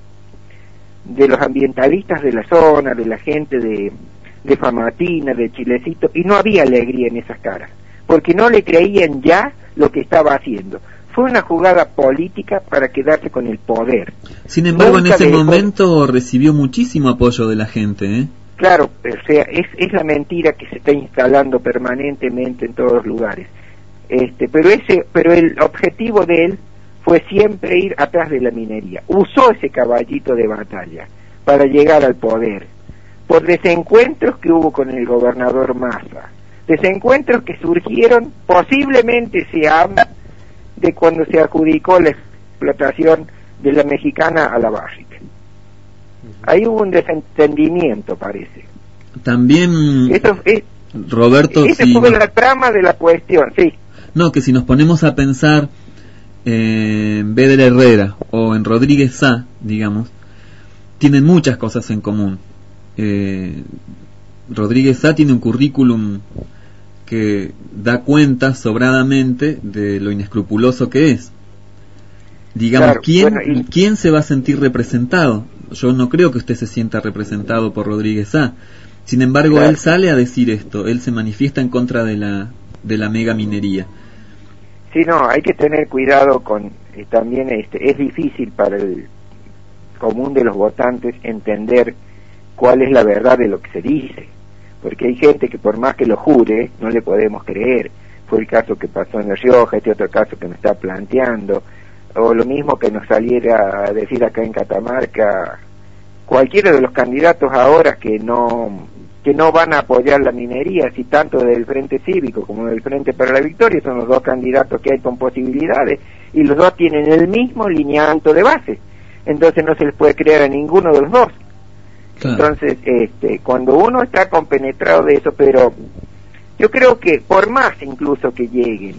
de los ambientalistas de la zona, de la gente de, de Famatina, de Chilecito, y no había alegría en esas caras, porque no le creían ya lo que estaba haciendo. Fue una jugada política para quedarse con el poder. Sin embargo, Nunca en ese dejó... momento recibió muchísimo apoyo de la gente, ¿eh? Claro, o sea, es, es la mentira que se está instalando permanentemente en todos los lugares. Este, pero ese, pero el objetivo de él fue siempre ir atrás de la minería. Usó ese caballito de batalla para llegar al poder, por desencuentros que hubo con el gobernador Massa, desencuentros que surgieron, posiblemente se habla de cuando se adjudicó la explotación de la Mexicana a la Barrick. Ahí hubo un desentendimiento, parece. También, Eso es, Roberto, esa si fue nos... la trama de la cuestión, sí. No, que si nos ponemos a pensar en Beder Herrera o en Rodríguez Sá, digamos, tienen muchas cosas en común. Eh, Rodríguez Sá tiene un currículum que da cuenta sobradamente de lo inescrupuloso que es. Digamos, Claro, ¿quién, bueno, y... ¿quién se va a sentir representado? Yo no creo que usted se sienta representado por Rodríguez Sá. Sin embargo, claro, él sale a decir esto, él se manifiesta en contra de la de la mega minería. Sí, no, hay que tener cuidado con eh, también este es difícil para el común de los votantes entender cuál es la verdad de lo que se dice, porque hay gente que por más que lo jure no le podemos creer. Fue el caso que pasó en La Rioja, este otro caso que me está planteando, o lo mismo que nos saliera a decir acá en Catamarca cualquiera de los candidatos ahora que no que no van a apoyar la minería, si tanto del Frente Cívico como del Frente para la Victoria, son los dos candidatos que hay con posibilidades, y los dos tienen el mismo lineamiento de base, entonces no se les puede creer a ninguno de los dos. Claro. Entonces, este, cuando uno está compenetrado de eso, pero yo creo que por más incluso que lleguen,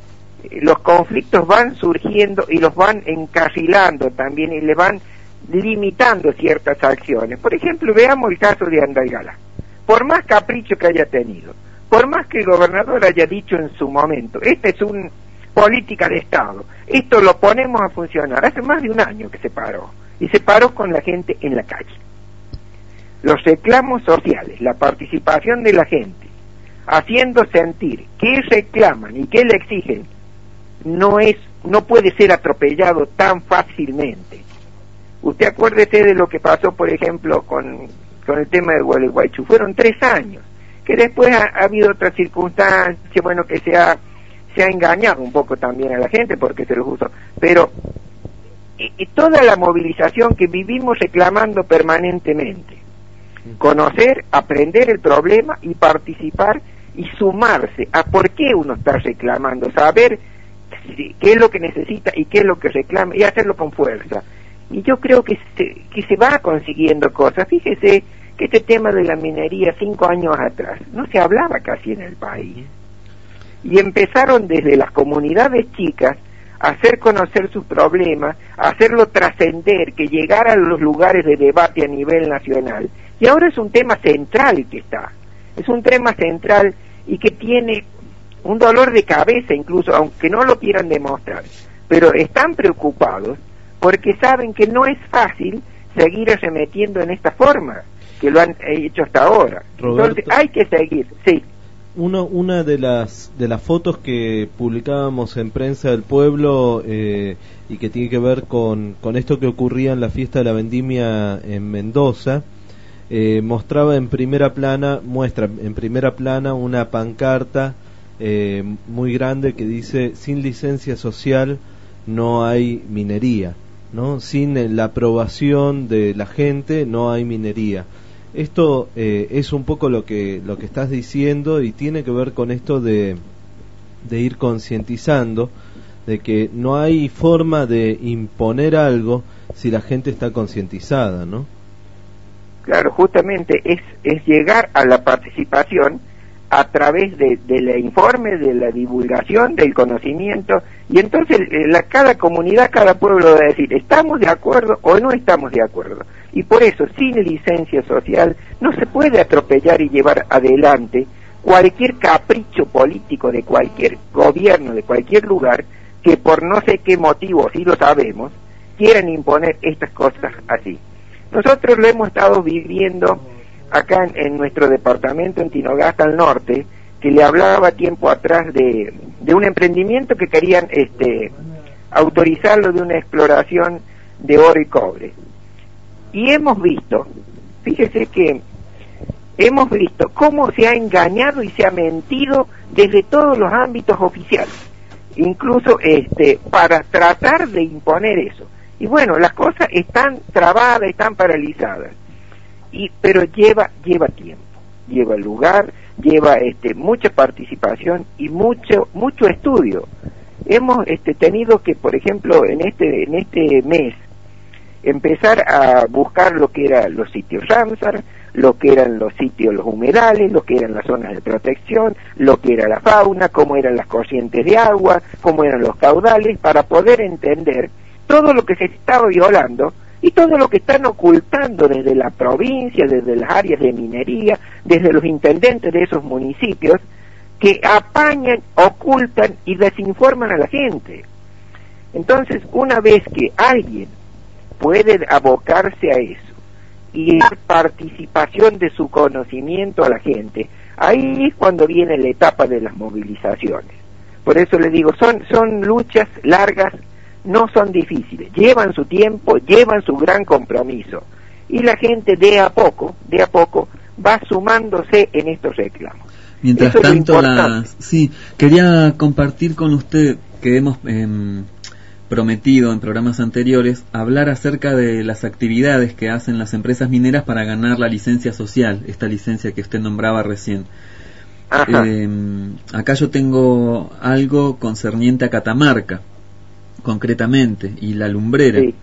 los conflictos van surgiendo y los van encarrilando también y le van limitando ciertas acciones. Por ejemplo, veamos el caso de Andalgalá. Por más capricho que haya tenido, por más que el gobernador haya dicho en su momento, esta es una política de Estado, esto lo ponemos a funcionar, hace más de un año que se paró, y se paró con la gente en la calle. Los reclamos sociales, la participación de la gente, haciendo sentir qué reclaman y qué le exigen, no es, no puede ser atropellado tan fácilmente. Usted acuérdese de lo que pasó, por ejemplo, con, con el tema de Gualeguaychú. Fueron tres años, que después ha, ha habido otras circunstancias, bueno, que se ha, se ha engañado un poco también a la gente porque se los usó. Pero y, y toda la movilización que vivimos reclamando permanentemente, conocer, aprender el problema y participar y sumarse a por qué uno está reclamando, saber qué es lo que necesita y qué es lo que reclama y hacerlo con fuerza. Y yo creo que se, que se va consiguiendo cosas. Fíjese que este tema de la minería cinco años atrás no se hablaba casi en el país, y empezaron desde las comunidades chicas hacer conocer sus problemas, hacerlo trascender, que llegara a los lugares de debate a nivel nacional. Y ahora es un tema central que está, es un tema central y que tiene un dolor de cabeza incluso, aunque no lo quieran demostrar, pero están preocupados porque saben que no es fácil seguir arremetiendo en esta forma que lo han hecho hasta ahora. Roberto, entonces hay que seguir, sí. Uno, una de las de las fotos que publicábamos en Prensa del Pueblo eh, y que tiene que ver con, con esto que ocurría en la fiesta de la vendimia en Mendoza, eh, mostraba en primera plana, muestra en primera plana una pancarta eh, muy grande que dice: sin licencia social no hay minería, ¿no? Sin la aprobación de la gente no hay minería. Esto eh, es un poco lo que lo que estás diciendo y tiene que ver con esto de de ir concientizando de que no hay forma de imponer algo si la gente está concientizada, ¿no? Claro, justamente es es llegar a la participación a través de del informe, de la divulgación, del conocimiento, y entonces la, cada comunidad, cada pueblo va a decir, ¿estamos de acuerdo o no estamos de acuerdo? Y por eso, sin licencia social, no se puede atropellar y llevar adelante cualquier capricho político de cualquier gobierno, de cualquier lugar, que por no sé qué motivo, si lo sabemos, quieran imponer estas cosas así. Nosotros lo hemos estado viviendo acá en, en nuestro departamento, en Tinogasta al norte, que le hablaba tiempo atrás de, de un emprendimiento que querían este, autorizarlo, de una exploración de oro y cobre. Y hemos visto, fíjese que hemos visto cómo se ha engañado y se ha mentido desde todos los ámbitos oficiales, incluso este para tratar de imponer eso. Y bueno, las cosas están trabadas, están paralizadas. Y pero lleva lleva tiempo, lleva lugar, lleva este mucha participación y mucho mucho estudio. Hemos este tenido que, por ejemplo, en este en este mes empezar a buscar lo que eran los sitios Ramsar, lo que eran los sitios, los humedales, lo que eran las zonas de protección, lo que era la fauna, cómo eran las corrientes de agua, cómo eran los caudales, para poder entender todo lo que se estaba violando y todo lo que están ocultando desde la provincia, desde las áreas de minería, desde los intendentes de esos municipios, que apañan, ocultan y desinforman a la gente. Entonces, una vez que alguien puede abocarse a eso y dar participación de su conocimiento a la gente, ahí es cuando viene la etapa de las movilizaciones. Por eso le digo, son son luchas largas, no son difíciles, llevan su tiempo, llevan su gran compromiso, y la gente de a poco, de a poco va sumándose en estos reclamos. Mientras Eso tanto, las... sí, quería compartir con usted que hemos eh, prometido en programas anteriores hablar acerca de las actividades que hacen las empresas mineras para ganar la licencia social, esta licencia que usted nombraba recién. Eh, acá yo tengo algo concerniente a Catamarca, concretamente, y la lumbrera. Sí.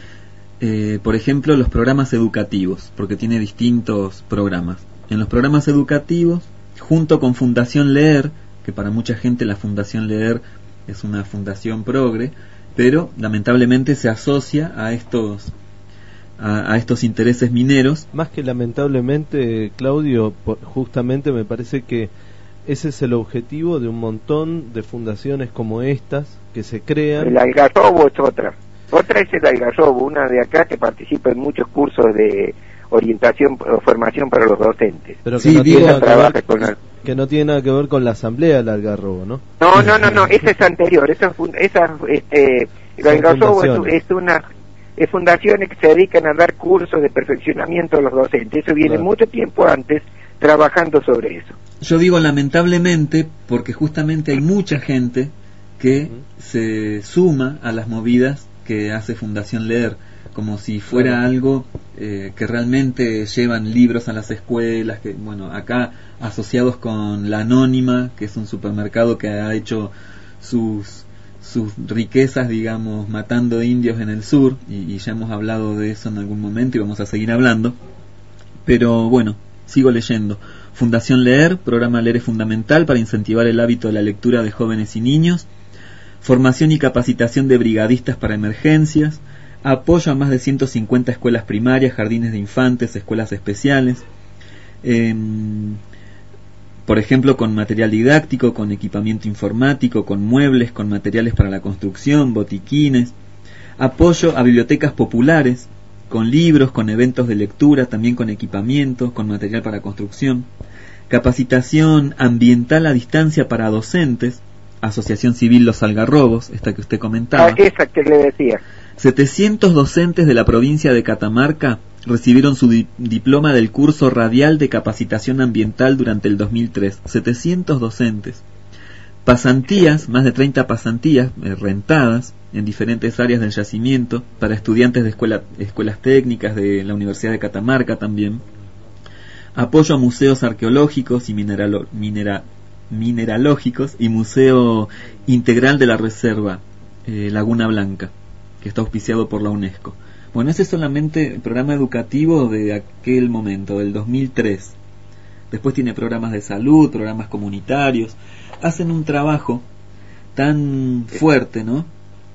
Eh, por ejemplo, los programas educativos, porque tiene distintos programas. En los programas educativos, junto con Fundación Leer, que para mucha gente la Fundación Leer es una fundación progre, pero lamentablemente se asocia a estos a, a estos intereses mineros. Más que lamentablemente, Claudio, justamente me parece que ese es el objetivo de un montón de fundaciones como estas que se crean. El Algarrobo es otra. Otra es el Algarrobo, una de acá que participa en muchos cursos de orientación o formación para los docentes. Pero que, sí, no tiene nada que, ver, con la... que no tiene nada que ver con la asamblea del Algarrobo, ¿no? No, no, no, no, esa es anterior. Esa, esa este, el Algarrobo es, es una es fundaciones que se dedican a dar cursos de perfeccionamiento a los docentes. Eso viene claro. mucho tiempo antes trabajando sobre eso. Yo digo lamentablemente porque justamente hay mucha gente que uh-huh. se suma a las movidas que hace Fundación Leer, como si fuera claro. algo eh, que realmente llevan libros a las escuelas, que bueno, acá asociados con La Anónima, que es un supermercado que ha hecho sus sus riquezas, digamos, matando indios en el sur, y, y ya hemos hablado de eso en algún momento y vamos a seguir hablando, pero bueno, sigo leyendo. Fundación Leer, programa Leer es fundamental para incentivar el hábito de la lectura de jóvenes y niños. formación y capacitación de brigadistas para emergencias, apoyo a más de ciento cincuenta escuelas primarias, jardines de infantes, escuelas especiales, eh, por ejemplo con material didáctico, con equipamiento informático, con muebles, con materiales para la construcción, botiquines, apoyo a bibliotecas populares, con libros, con eventos de lectura, también con equipamiento, con material para construcción, capacitación ambiental a distancia para docentes, Asociación Civil Los Algarrobos, esta que usted comentaba. Ah, esa que le decía. setecientos docentes de la provincia de Catamarca recibieron su di- diploma del curso radial de capacitación ambiental durante el dos mil tres. setecientos docentes. Pasantías, más de treinta pasantías eh, rentadas en diferentes áreas del yacimiento para estudiantes de escuela, escuelas técnicas de la Universidad de Catamarca también. Apoyo a museos arqueológicos y mineralo, minera, mineralógicos y Museo Integral de la Reserva eh, Laguna Blanca, que está auspiciado por la UNESCO. Bueno, ese es solamente el programa educativo de aquel momento, del dos mil tres. Después tiene programas de salud, programas comunitarios. Hacen un trabajo tan fuerte, ¿no?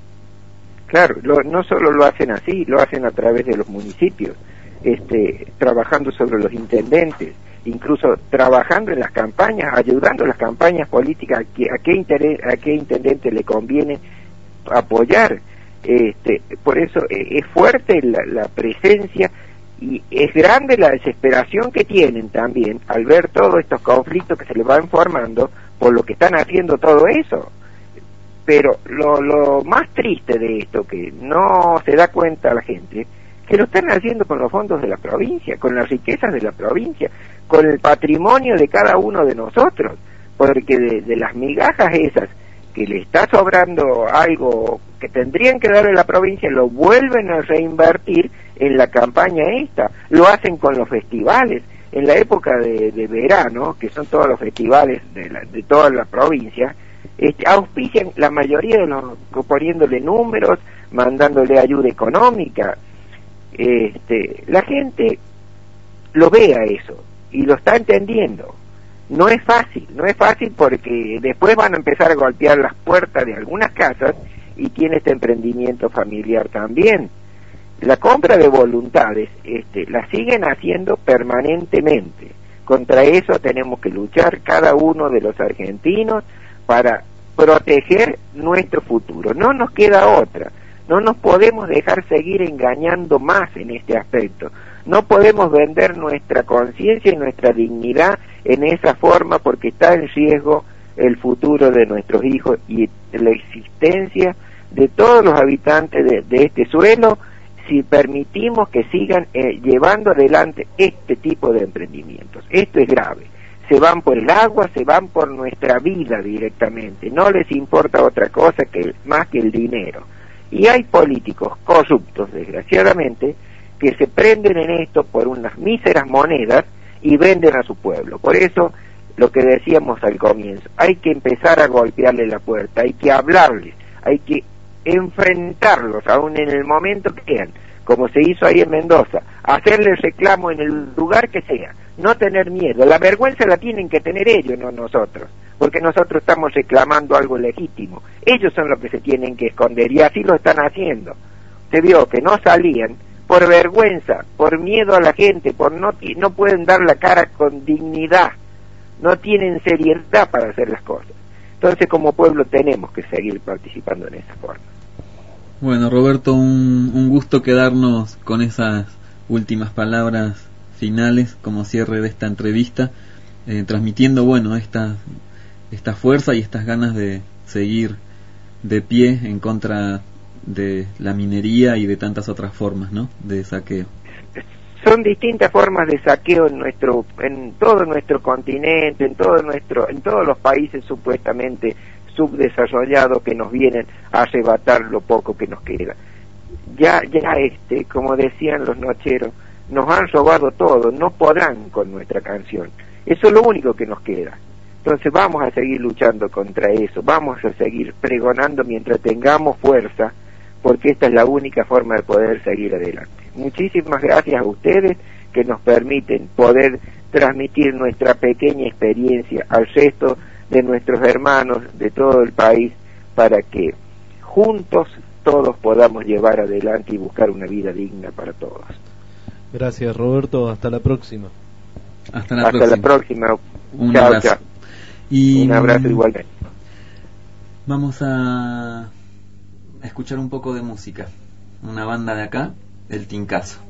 Claro, lo, no solo lo hacen así, lo hacen a través de los municipios, este, trabajando sobre los intendentes, incluso trabajando en las campañas, ayudando a las campañas políticas, a, que, a, qué, interés, a qué intendente le conviene apoyar. Este, por eso es fuerte la, la presencia y es grande la desesperación que tienen también al ver todos estos conflictos que se les van formando por lo que están haciendo todo eso. Pero lo, lo más triste de esto, que no se da cuenta la gente, que lo están haciendo con los fondos de la provincia, con las riquezas de la provincia, con el patrimonio de cada uno de nosotros, porque de, de las migajas esas que le está sobrando algo que tendrían que darle a la provincia, lo vuelven a reinvertir en la campaña esta. Lo hacen con los festivales. En la época de, de verano, que son todos los festivales de, la, de toda la provincia, este, auspician la mayoría de los, poniéndole números, mandándole ayuda económica. Este, la gente lo ve a eso y lo está entendiendo. No es fácil, no es fácil porque después van a empezar a golpear las puertas de algunas casas y tiene este emprendimiento familiar también. La compra de voluntades este, la siguen haciendo permanentemente. Contra eso tenemos que luchar cada uno de los argentinos para proteger nuestro futuro. No nos queda otra. No nos podemos dejar seguir engañando más en este aspecto. No podemos vender nuestra conciencia y nuestra dignidad en esa forma porque está en riesgo el futuro de nuestros hijos y la existencia de todos los habitantes de, de este suelo si permitimos que sigan eh, llevando adelante este tipo de emprendimientos. Esto es grave. Se van por el agua, se van por nuestra vida directamente. No les importa otra cosa que más que el dinero. Y hay políticos corruptos, desgraciadamente, que se prenden en esto por unas míseras monedas y venden a su pueblo. Por eso, lo que decíamos al comienzo, hay que empezar a golpearle la puerta, hay que hablarles, hay que enfrentarlos, aún en el momento que sean, como se hizo ahí en Mendoza, hacerles reclamo en el lugar que sea, no tener miedo. La vergüenza la tienen que tener ellos, no nosotros, porque nosotros estamos reclamando algo legítimo. Ellos son los que se tienen que esconder y así lo están haciendo. Se vio que no salían por vergüenza, por miedo a la gente, por no, no pueden dar la cara con dignidad, no tienen seriedad para hacer las cosas. Entonces, como pueblo tenemos que seguir participando en esa forma. Bueno, Roberto, un, un gusto quedarnos con esas últimas palabras finales como cierre de esta entrevista, eh, transmitiendo, bueno, esta, esta fuerza y estas ganas de seguir de pie en contra de la minería y de tantas otras formas, ¿no?, de saqueo. Son distintas formas de saqueo en nuestro, en todo nuestro continente, en todo nuestro, en todos los países supuestamente subdesarrollados que nos vienen a arrebatar lo poco que nos queda. Ya, ya este, como decían los nocheros, nos han robado todo, no podrán con nuestra canción. Eso es lo único que nos queda. Entonces vamos a seguir luchando contra eso, vamos a seguir pregonando mientras tengamos fuerza, porque esta es la única forma de poder seguir adelante. Muchísimas gracias a ustedes que nos permiten poder transmitir nuestra pequeña experiencia al resto de nuestros hermanos de todo el país para que juntos todos podamos llevar adelante y buscar una vida digna para todos. Gracias, Roberto, hasta la próxima. Hasta la hasta próxima. la próxima. Un chao, abrazo. chao. Y un abrazo igualmente. Vamos a escuchar un poco de música. Una banda de acá, El Tincazo.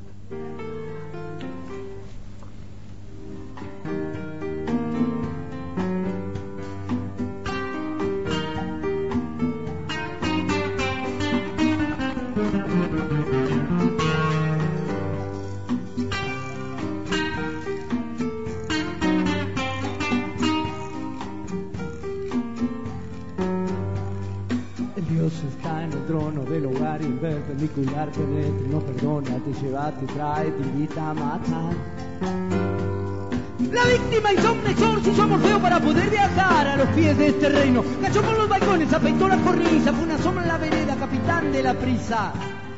Está en el trono del hogar imperpendicular, penetra, no perdona, te lleva, te trae, te invita a matar. La víctima hizo un exorcismo Morfeo para poder viajar a los pies de este reino. Cayó por los balcones, afeitó la cornisa, fue una sombra en la vereda, capitán de la prisa.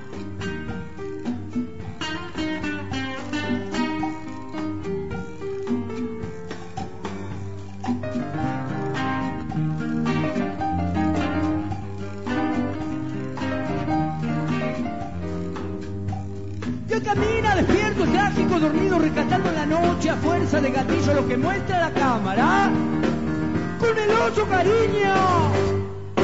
Camina despierto, trágico, dormido, rescatando en la noche a fuerza de gatillo lo que muestra la cámara. Con el oso, cariño.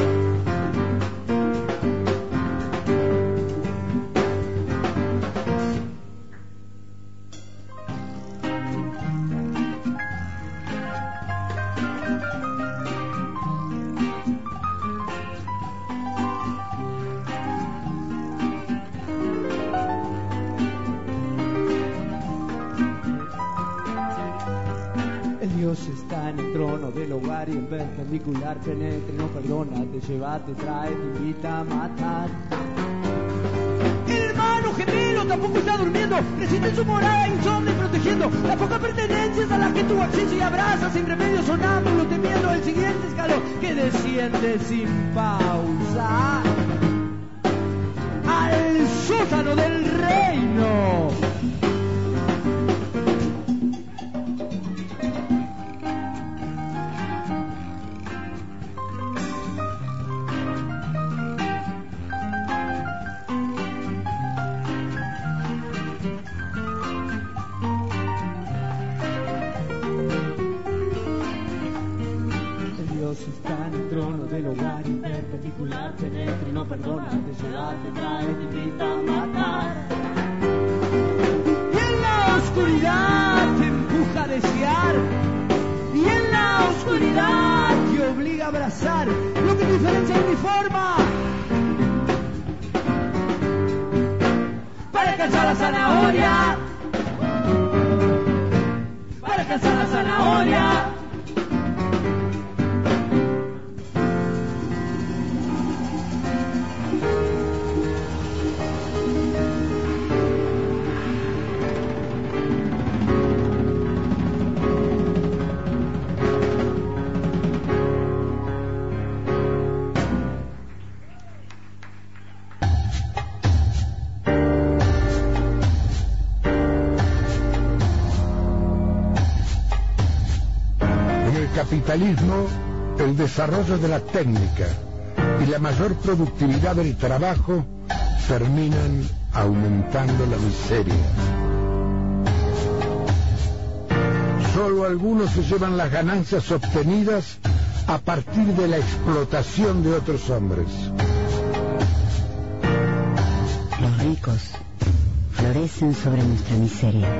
Dios está en el trono del hogar y en perpendicular penetra, no perdona, te lleva, te trae, te invita a matar. El hermano gemelo tampoco está durmiendo, resiste en su morada insomne protegiendo las pocas pertenencias a las que tuvo acceso y abraza sin remedio sonámbulo temiendo el siguiente escalón que desciende sin pausa al sótano del reino. Está en el trono del hogar imperpendicular, penetra y no perdona, te lleva, te trae, te invita a matar. Y en la oscuridad te empuja a desear, y en la oscuridad te obliga a abrazar lo que diferencia en mi forma. Para alcanzar la zanahoria, para alcanzar la zanahoria. Capitalismo, el desarrollo de la técnica y la mayor productividad del trabajo terminan aumentando la miseria. Solo algunos se llevan las ganancias obtenidas a partir de la explotación de otros hombres. Los ricos florecen sobre nuestra miseria.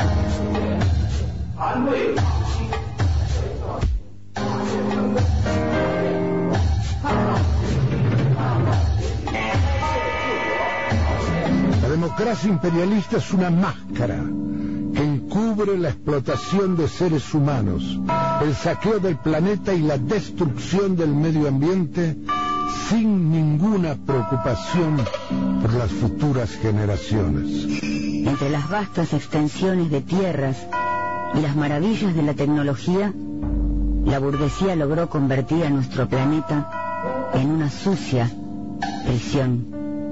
La democracia imperialista es una máscara que encubre la explotación de seres humanos, el saqueo del planeta y la destrucción del medio ambiente sin ninguna preocupación por las futuras generaciones. Entre las vastas extensiones de tierras y las maravillas de la tecnología, la burguesía logró convertir a nuestro planeta en una sucia prisión.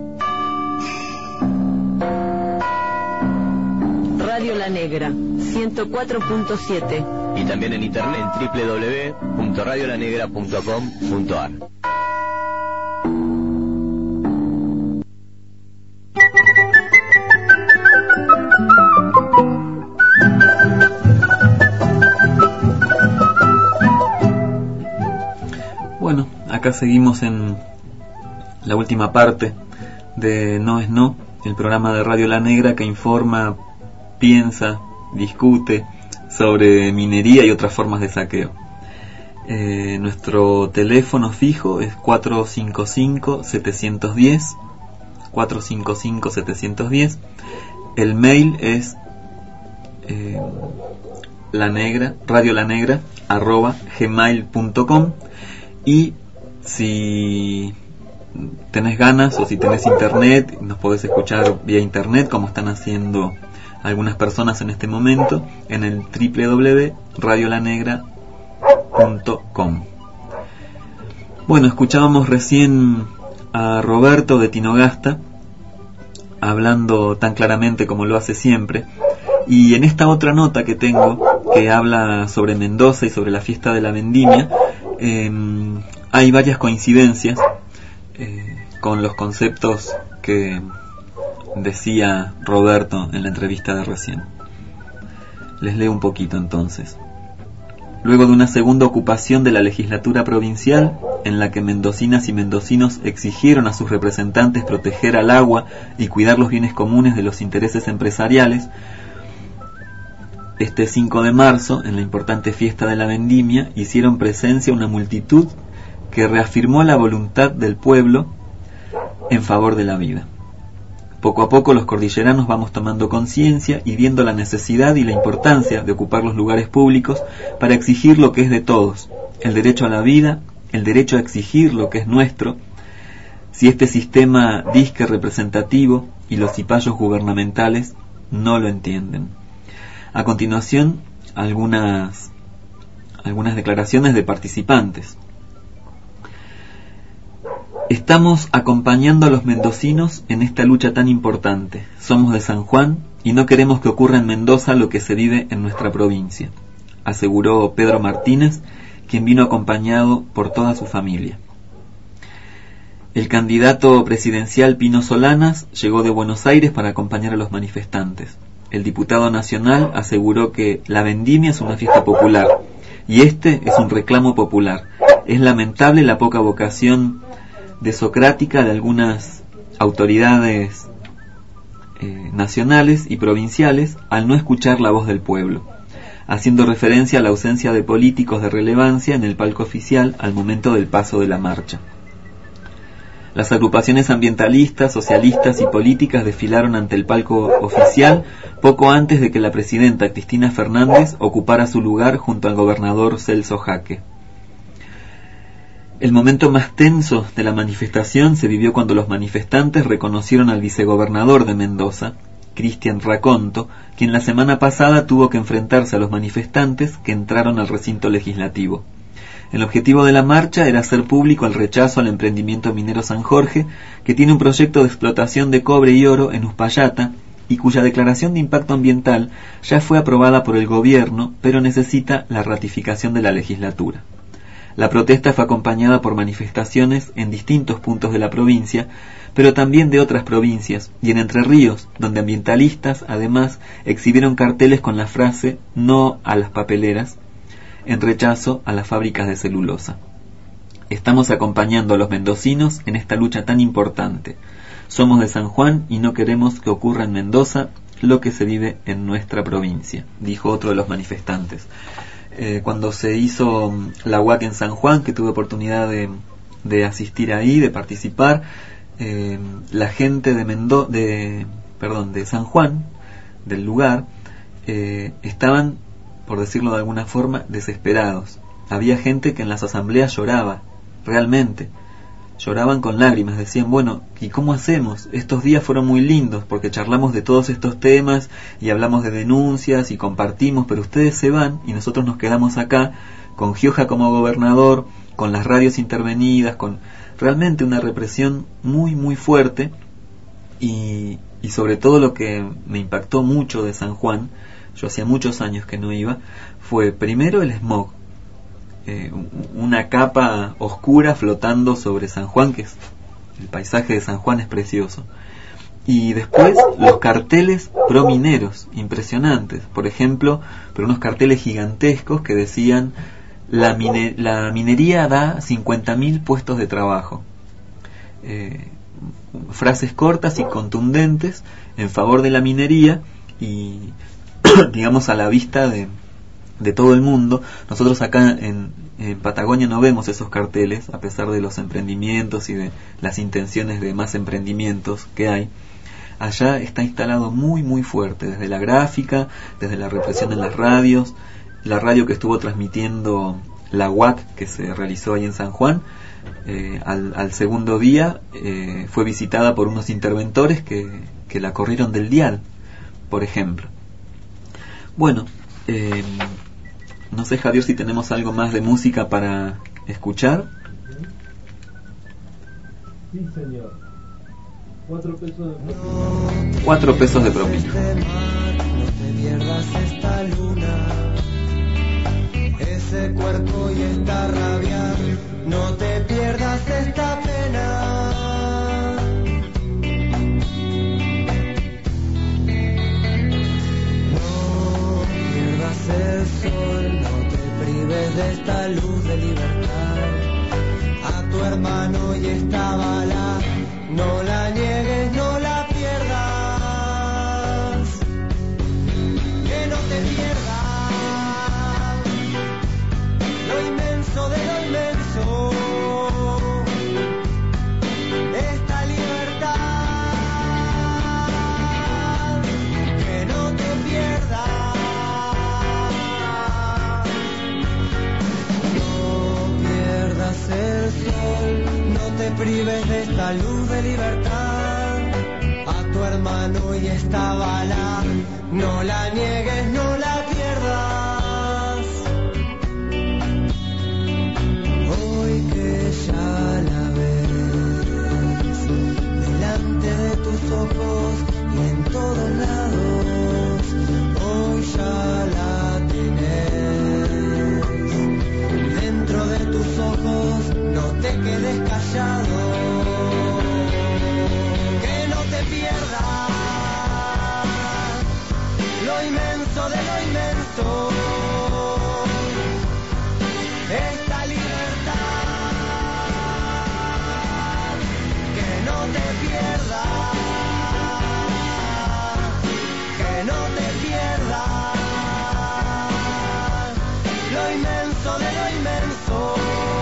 Radio La Negra, ciento cuatro punto siete. Y también en internet en doble u doble u doble u punto radio la negra punto com punto a r. acá seguimos en la última parte de No es No, el programa de Radio La Negra que informa, piensa, discute sobre minería y otras formas de saqueo. Eh, nuestro teléfono fijo es cuatro cinco cinco, siete uno cero, cuatro cinco cinco, siete uno cero. El mail es eh, la negra, radio la negra, arroba gmail punto com. Y si tenés ganas o si tenés internet, nos podés escuchar vía internet, como están haciendo algunas personas en este momento, en el doble u doble u doble u punto radio la negra punto com. Bueno, escuchábamos recién a Roberto de Tinogasta hablando tan claramente como lo hace siempre, y en esta otra nota que tengo que habla sobre Mendoza y sobre la fiesta de la vendimia, eh, hay varias coincidencias eh, con los conceptos que decía Roberto en la entrevista de recién. Les leo un poquito entonces. Luego de una segunda ocupación de la legislatura provincial, en la que mendocinas y mendocinos exigieron a sus representantes proteger al agua y cuidar los bienes comunes de los intereses empresariales, este cinco de marzo, en la importante fiesta de la vendimia, hicieron presencia una multitud que reafirmó la voluntad del pueblo en favor de la vida. Poco a poco los cordilleranos vamos tomando conciencia y viendo la necesidad y la importancia de ocupar los lugares públicos para exigir lo que es de todos, el derecho a la vida, el derecho a exigir lo que es nuestro, si este sistema disque representativo y los cipayos gubernamentales no lo entienden. A continuación, algunas, algunas declaraciones de participantes. Estamos acompañando a los mendocinos en esta lucha tan importante. Somos de San Juan y no queremos que ocurra en Mendoza lo que se vive en nuestra provincia, aseguró Pedro Martínez, quien vino acompañado por toda su familia. El candidato presidencial Pino Solanas llegó de Buenos Aires para acompañar a los manifestantes. El diputado nacional aseguró que la vendimia es una fiesta popular y este es un reclamo popular. Es lamentable la poca vocación desocrática de algunas autoridades eh, nacionales y provinciales al no escuchar la voz del pueblo, haciendo referencia a la ausencia de políticos de relevancia en el palco oficial al momento del paso de la marcha. Las agrupaciones ambientalistas, socialistas y políticas desfilaron ante el palco oficial poco antes de que la presidenta Cristina Fernández ocupara su lugar junto al gobernador Celso Jaque. El momento más tenso de la manifestación se vivió cuando los manifestantes reconocieron al vicegobernador de Mendoza, Cristian Raconto, quien la semana pasada tuvo que enfrentarse a los manifestantes que entraron al recinto legislativo. El objetivo de la marcha era hacer público el rechazo al emprendimiento minero San Jorge, que tiene un proyecto de explotación de cobre y oro en Uspallata y cuya declaración de impacto ambiental ya fue aprobada por el gobierno, pero necesita la ratificación de la legislatura. La protesta fue acompañada por manifestaciones en distintos puntos de la provincia, pero también de otras provincias, y en Entre Ríos, donde ambientalistas, además, exhibieron carteles con la frase «No a las papeleras», en rechazo a las fábricas de celulosa. Estamos acompañando a los mendocinos en esta lucha tan importante. Somos de San Juan y no queremos que ocurra en Mendoza lo que se vive en nuestra provincia, dijo otro de los manifestantes. Eh, cuando se hizo la U A C en San Juan, que tuve oportunidad de, de asistir ahí, de participar, eh, la gente de, Mendo de, perdón, de San Juan, del lugar, eh, estaban, por decirlo de alguna forma, desesperados. Había gente que en las asambleas lloraba, realmente, lloraban con lágrimas, decían, bueno, ¿y cómo hacemos? Estos días fueron muy lindos porque charlamos de todos estos temas y hablamos de denuncias y compartimos, pero ustedes se van y nosotros nos quedamos acá con Gioja como gobernador, con las radios intervenidas, con realmente una represión muy muy fuerte y, y sobre todo lo que me impactó mucho de San Juan, yo hacía muchos años que no iba, fue primero el smog. Eh, una capa oscura flotando sobre San Juan, que es, el paisaje de San Juan es precioso, y después los carteles promineros impresionantes, por ejemplo, pero unos carteles gigantescos que decían la, mine, la minería da cincuenta mil puestos de trabajo. Eh, frases cortas y contundentes en favor de la minería y digamos a la vista de, de todo el mundo. Nosotros acá en, en Patagonia no vemos esos carteles, a pesar de los emprendimientos y de las intenciones de más emprendimientos que hay. Allá está instalado muy muy fuerte, desde la gráfica, desde la represión en las radios, la radio que estuvo transmitiendo la U A C que se realizó ahí en San Juan, eh, al, al segundo día eh, fue visitada por unos interventores que, que la corrieron del dial, por ejemplo. Bueno, eh, no sé, Javier, si tenemos algo más de música para escuchar. Sí, señor. Cuatro pesos de propina. Cuatro pesos de propina. No te pierdas esta luna, ese cuerpo y esta rabia. No te pierdas esta pena. No pierdas el sol, no te prives de esta luz de libertad. A tu hermano y esta bala, no la niegues, no la pierdas. Que no te pierdas lo inmenso de lo inmenso, esta libertad. Que no te pierdas, no pierdas el sol, no te prives de esta luz de libertad. A tu hermano y esta bala, no la niegues, no la pierdas. Hoy que ya la ves delante de tus ojos y en todos lados, hoy ya la tienes dentro de tus ojos. No te quedes callado, que no te pierdas lo inmenso de lo inmenso, esta libertad. Que no te pierdas, que no te pierdas lo inmenso de lo inmenso.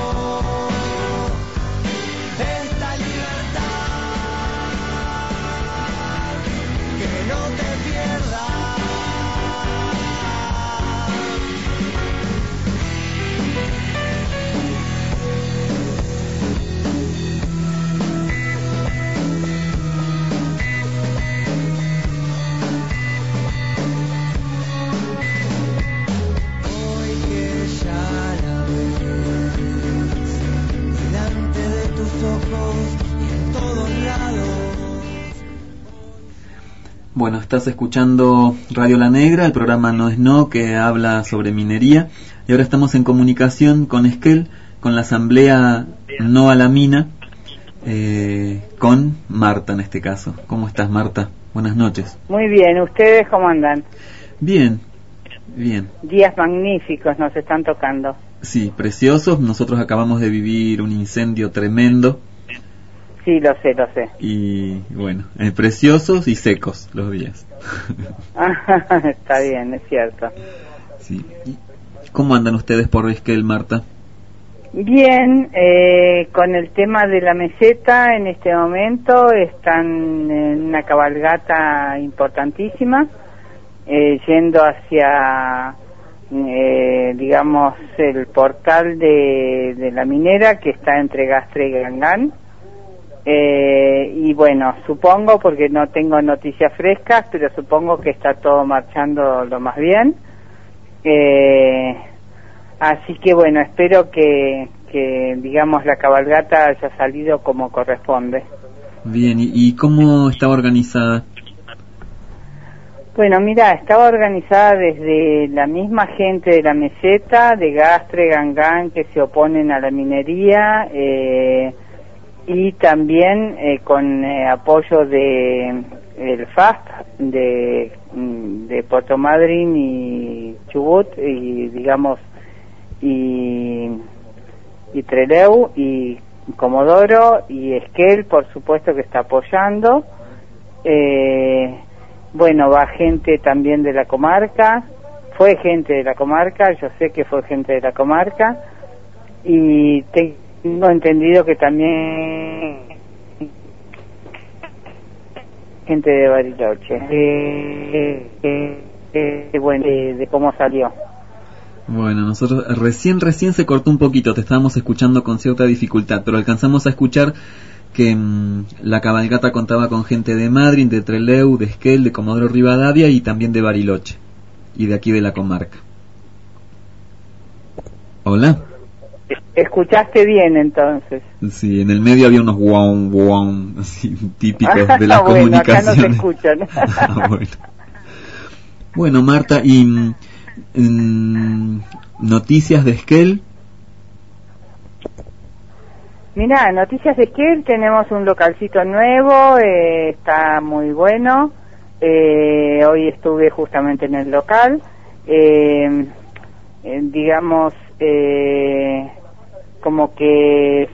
Bueno, estás escuchando Radio La Negra, el programa No es No, que habla sobre minería, y ahora estamos en comunicación con Esquel, con la asamblea No a la Mina, eh, con Marta en este caso. ¿Cómo estás, Marta? Buenas noches. Muy bien, ¿ustedes cómo andan? Bien, bien. Días magníficos nos están tocando. Sí, preciosos. Nosotros acabamos de vivir un incendio tremendo. Sí, lo sé, lo sé. Y bueno, eh, preciosos y secos los días. Está bien, es cierto. Sí. ¿Cómo andan ustedes por Esquel, Marta? Bien, eh, con el tema de la meseta en este momento están en una cabalgata importantísima, eh, yendo hacia, eh, digamos, el portal de, de la minera que está entre Gastre y Gangán. Eh, y bueno, supongo, porque no tengo noticias frescas, pero supongo que está todo marchando lo más bien. Eh, así que bueno, espero que, que digamos la cabalgata haya salido como corresponde. Bien, ¿y, y cómo estaba organizada? Bueno, mira, estaba organizada desde la misma gente de la meseta, de Gastre, Gangán, que se oponen a la minería, eh, y también eh, con eh, apoyo de el F A P de, de Puerto Madryn y Chubut, y digamos, y Trelew y Comodoro, y Esquel, por supuesto, que está apoyando. Eh, bueno, va gente también de la comarca, fue gente de la comarca, yo sé que fue gente de la comarca, y tengo entendido que también gente de Bariloche, eh, eh, eh, bueno, de, de cómo salió. Bueno, nosotros recién, recién se cortó un poquito, te estábamos escuchando con cierta dificultad, pero alcanzamos a escuchar que mmm, la cabalgata contaba con gente de Madryn, de Trelew, de Esquel, de Comodoro Rivadavia y también de Bariloche, y de aquí de la comarca. Hola. ¿Escuchaste bien entonces? Sí, en el medio había unos guau, guau, así, típicos de las bueno, comunicaciones. Acá no se escuchan. ah, bueno. bueno, Marta, y mm, noticias de Esquel. Mira, noticias de Esquel, tenemos un localcito nuevo, eh, está muy bueno. Eh, hoy estuve justamente en el local. Eh, eh, digamos, eh, como que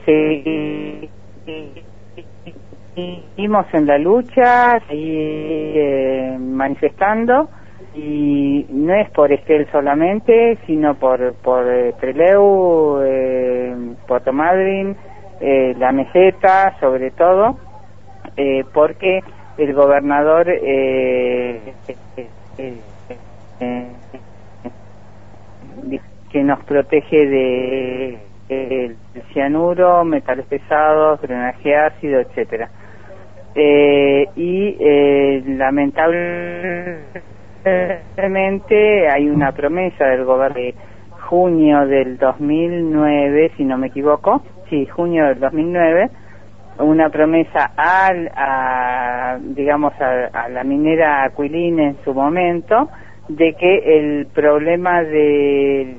seguimos en la lucha, seguimos eh, manifestando, y no es por Esquel solamente, sino por por eh, Trelew, eh, Puerto Madryn, eh, la meseta, sobre todo, eh, porque el gobernador eh, eh, eh, eh, que nos protege de el cianuro, metales pesados, drenaje ácido, etcétera. Eh, y eh, lamentablemente hay una promesa del gobierno de junio del dos mil nueve, si no me equivoco, sí, junio del dos mil nueve, una promesa al, a, digamos, a, a la minera Aquilina en su momento, de que el problema de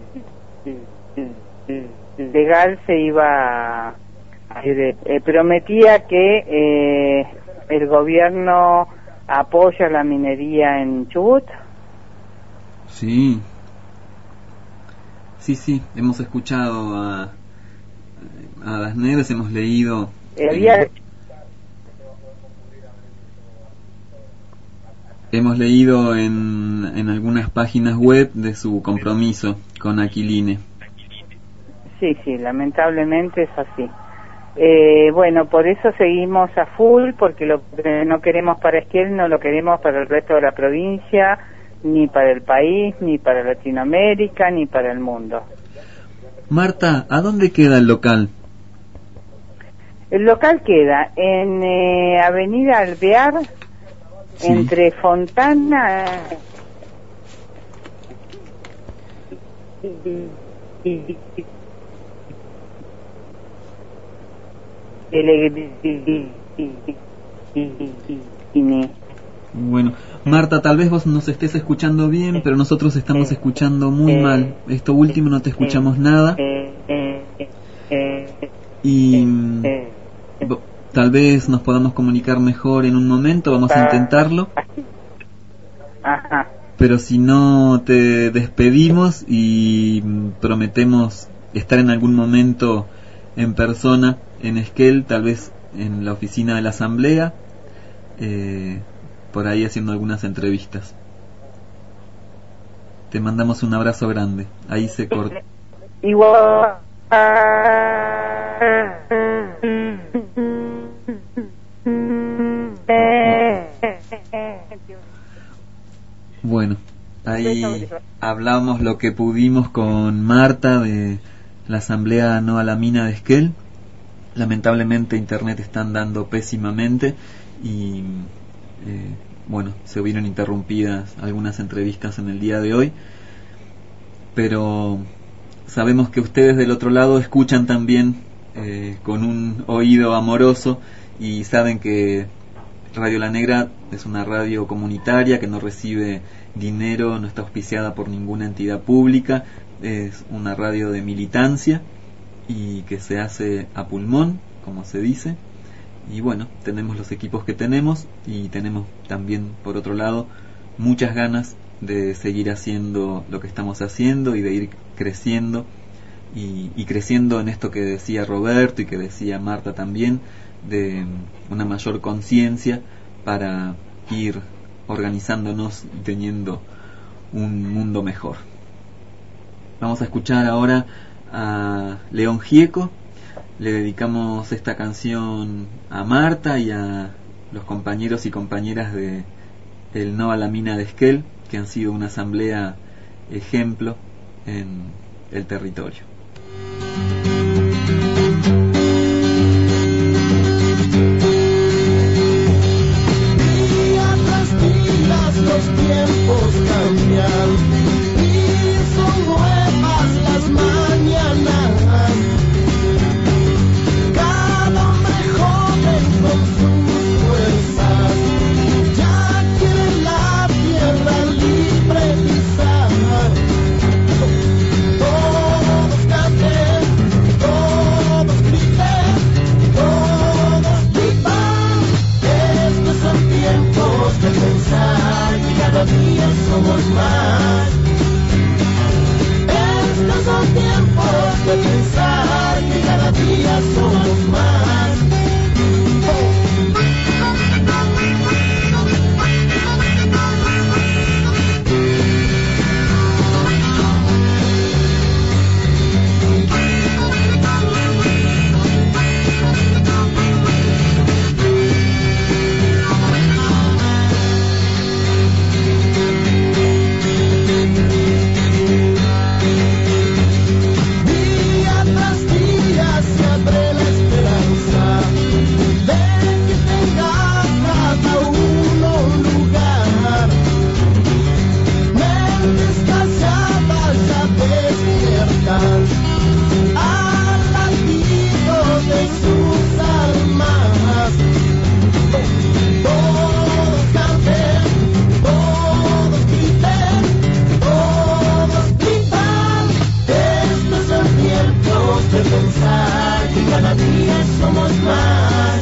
legal se iba a, eh, prometía que eh, el gobierno apoya la minería en Chubut. Sí, sí, sí, hemos escuchado a, a las Neves, hemos leído. Eh, había... eh, hemos leído en, en algunas páginas web de su compromiso con Aquilina. Sí, sí, lamentablemente es así. Eh, bueno, por eso seguimos a full, porque lo que no queremos para Esquel no lo queremos para el resto de la provincia, ni para el país, ni para Latinoamérica, ni para el mundo. Marta, ¿a dónde queda el local? El local queda en eh, Avenida Alvear, sí, entre Fontana y, y, y Bueno, Marta, tal vez vos nos estés escuchando bien, pero nosotros estamos escuchando muy mal. Esto último no te escuchamos nada. Y tal vez nos podamos comunicar mejor en un momento, vamos a intentarlo. Pero si no, te despedimos y prometemos estar en algún momento en persona en Esquel, tal vez en la oficina de la asamblea, eh, por ahí haciendo algunas entrevistas. Te mandamos un abrazo grande. Ahí se corta. Igual. Bueno, ahí hablamos lo que pudimos con Marta de la asamblea No a la Mina de Esquel. Lamentablemente internet está andando pésimamente y eh, bueno, se vieron interrumpidas algunas entrevistas en el día de hoy, pero sabemos que ustedes del otro lado escuchan también eh, con un oído amoroso y saben que Radio La Negra es una radio comunitaria que no recibe dinero, no está auspiciada por ninguna entidad pública, es una radio de militancia y que se hace a pulmón, como se dice. Y bueno, tenemos los equipos que tenemos y tenemos también, por otro lado, muchas ganas de seguir haciendo lo que estamos haciendo y de ir creciendo y, y creciendo en esto que decía Roberto y que decía Marta también, de una mayor conciencia para ir organizándonos y teniendo un mundo mejor. Vamos a escuchar ahora a León Gieco. Le dedicamos esta canción a Marta y a los compañeros y compañeras de el No a la Mina de Esquel, que han sido una asamblea ejemplo en el territorio. Día tras día los tiempos cambian y son nuevas las mañanas. Cada hombre joven con sus fuerzas ya quiere la tierra libre pisar. Todos canten, todos griten, todos vivan. Estos son tiempos de pensar que cada día somos más. Estos son tiempos de pensar que cada día somos más. Al latido de sus almas, todos canten, todos griten, todos vivan. Estos son tiempos de pensar que cada día somos más.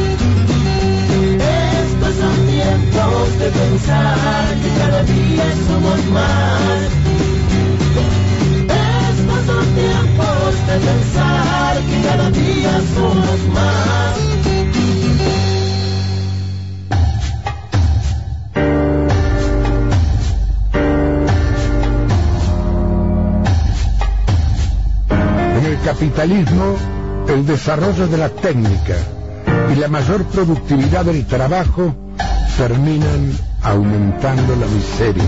Estos son tiempos de pensar que cada día somos más. Son tiempos de pensar que cada día somos más. En el capitalismo, el desarrollo de la técnica y la mayor productividad del trabajo terminan aumentando la miseria.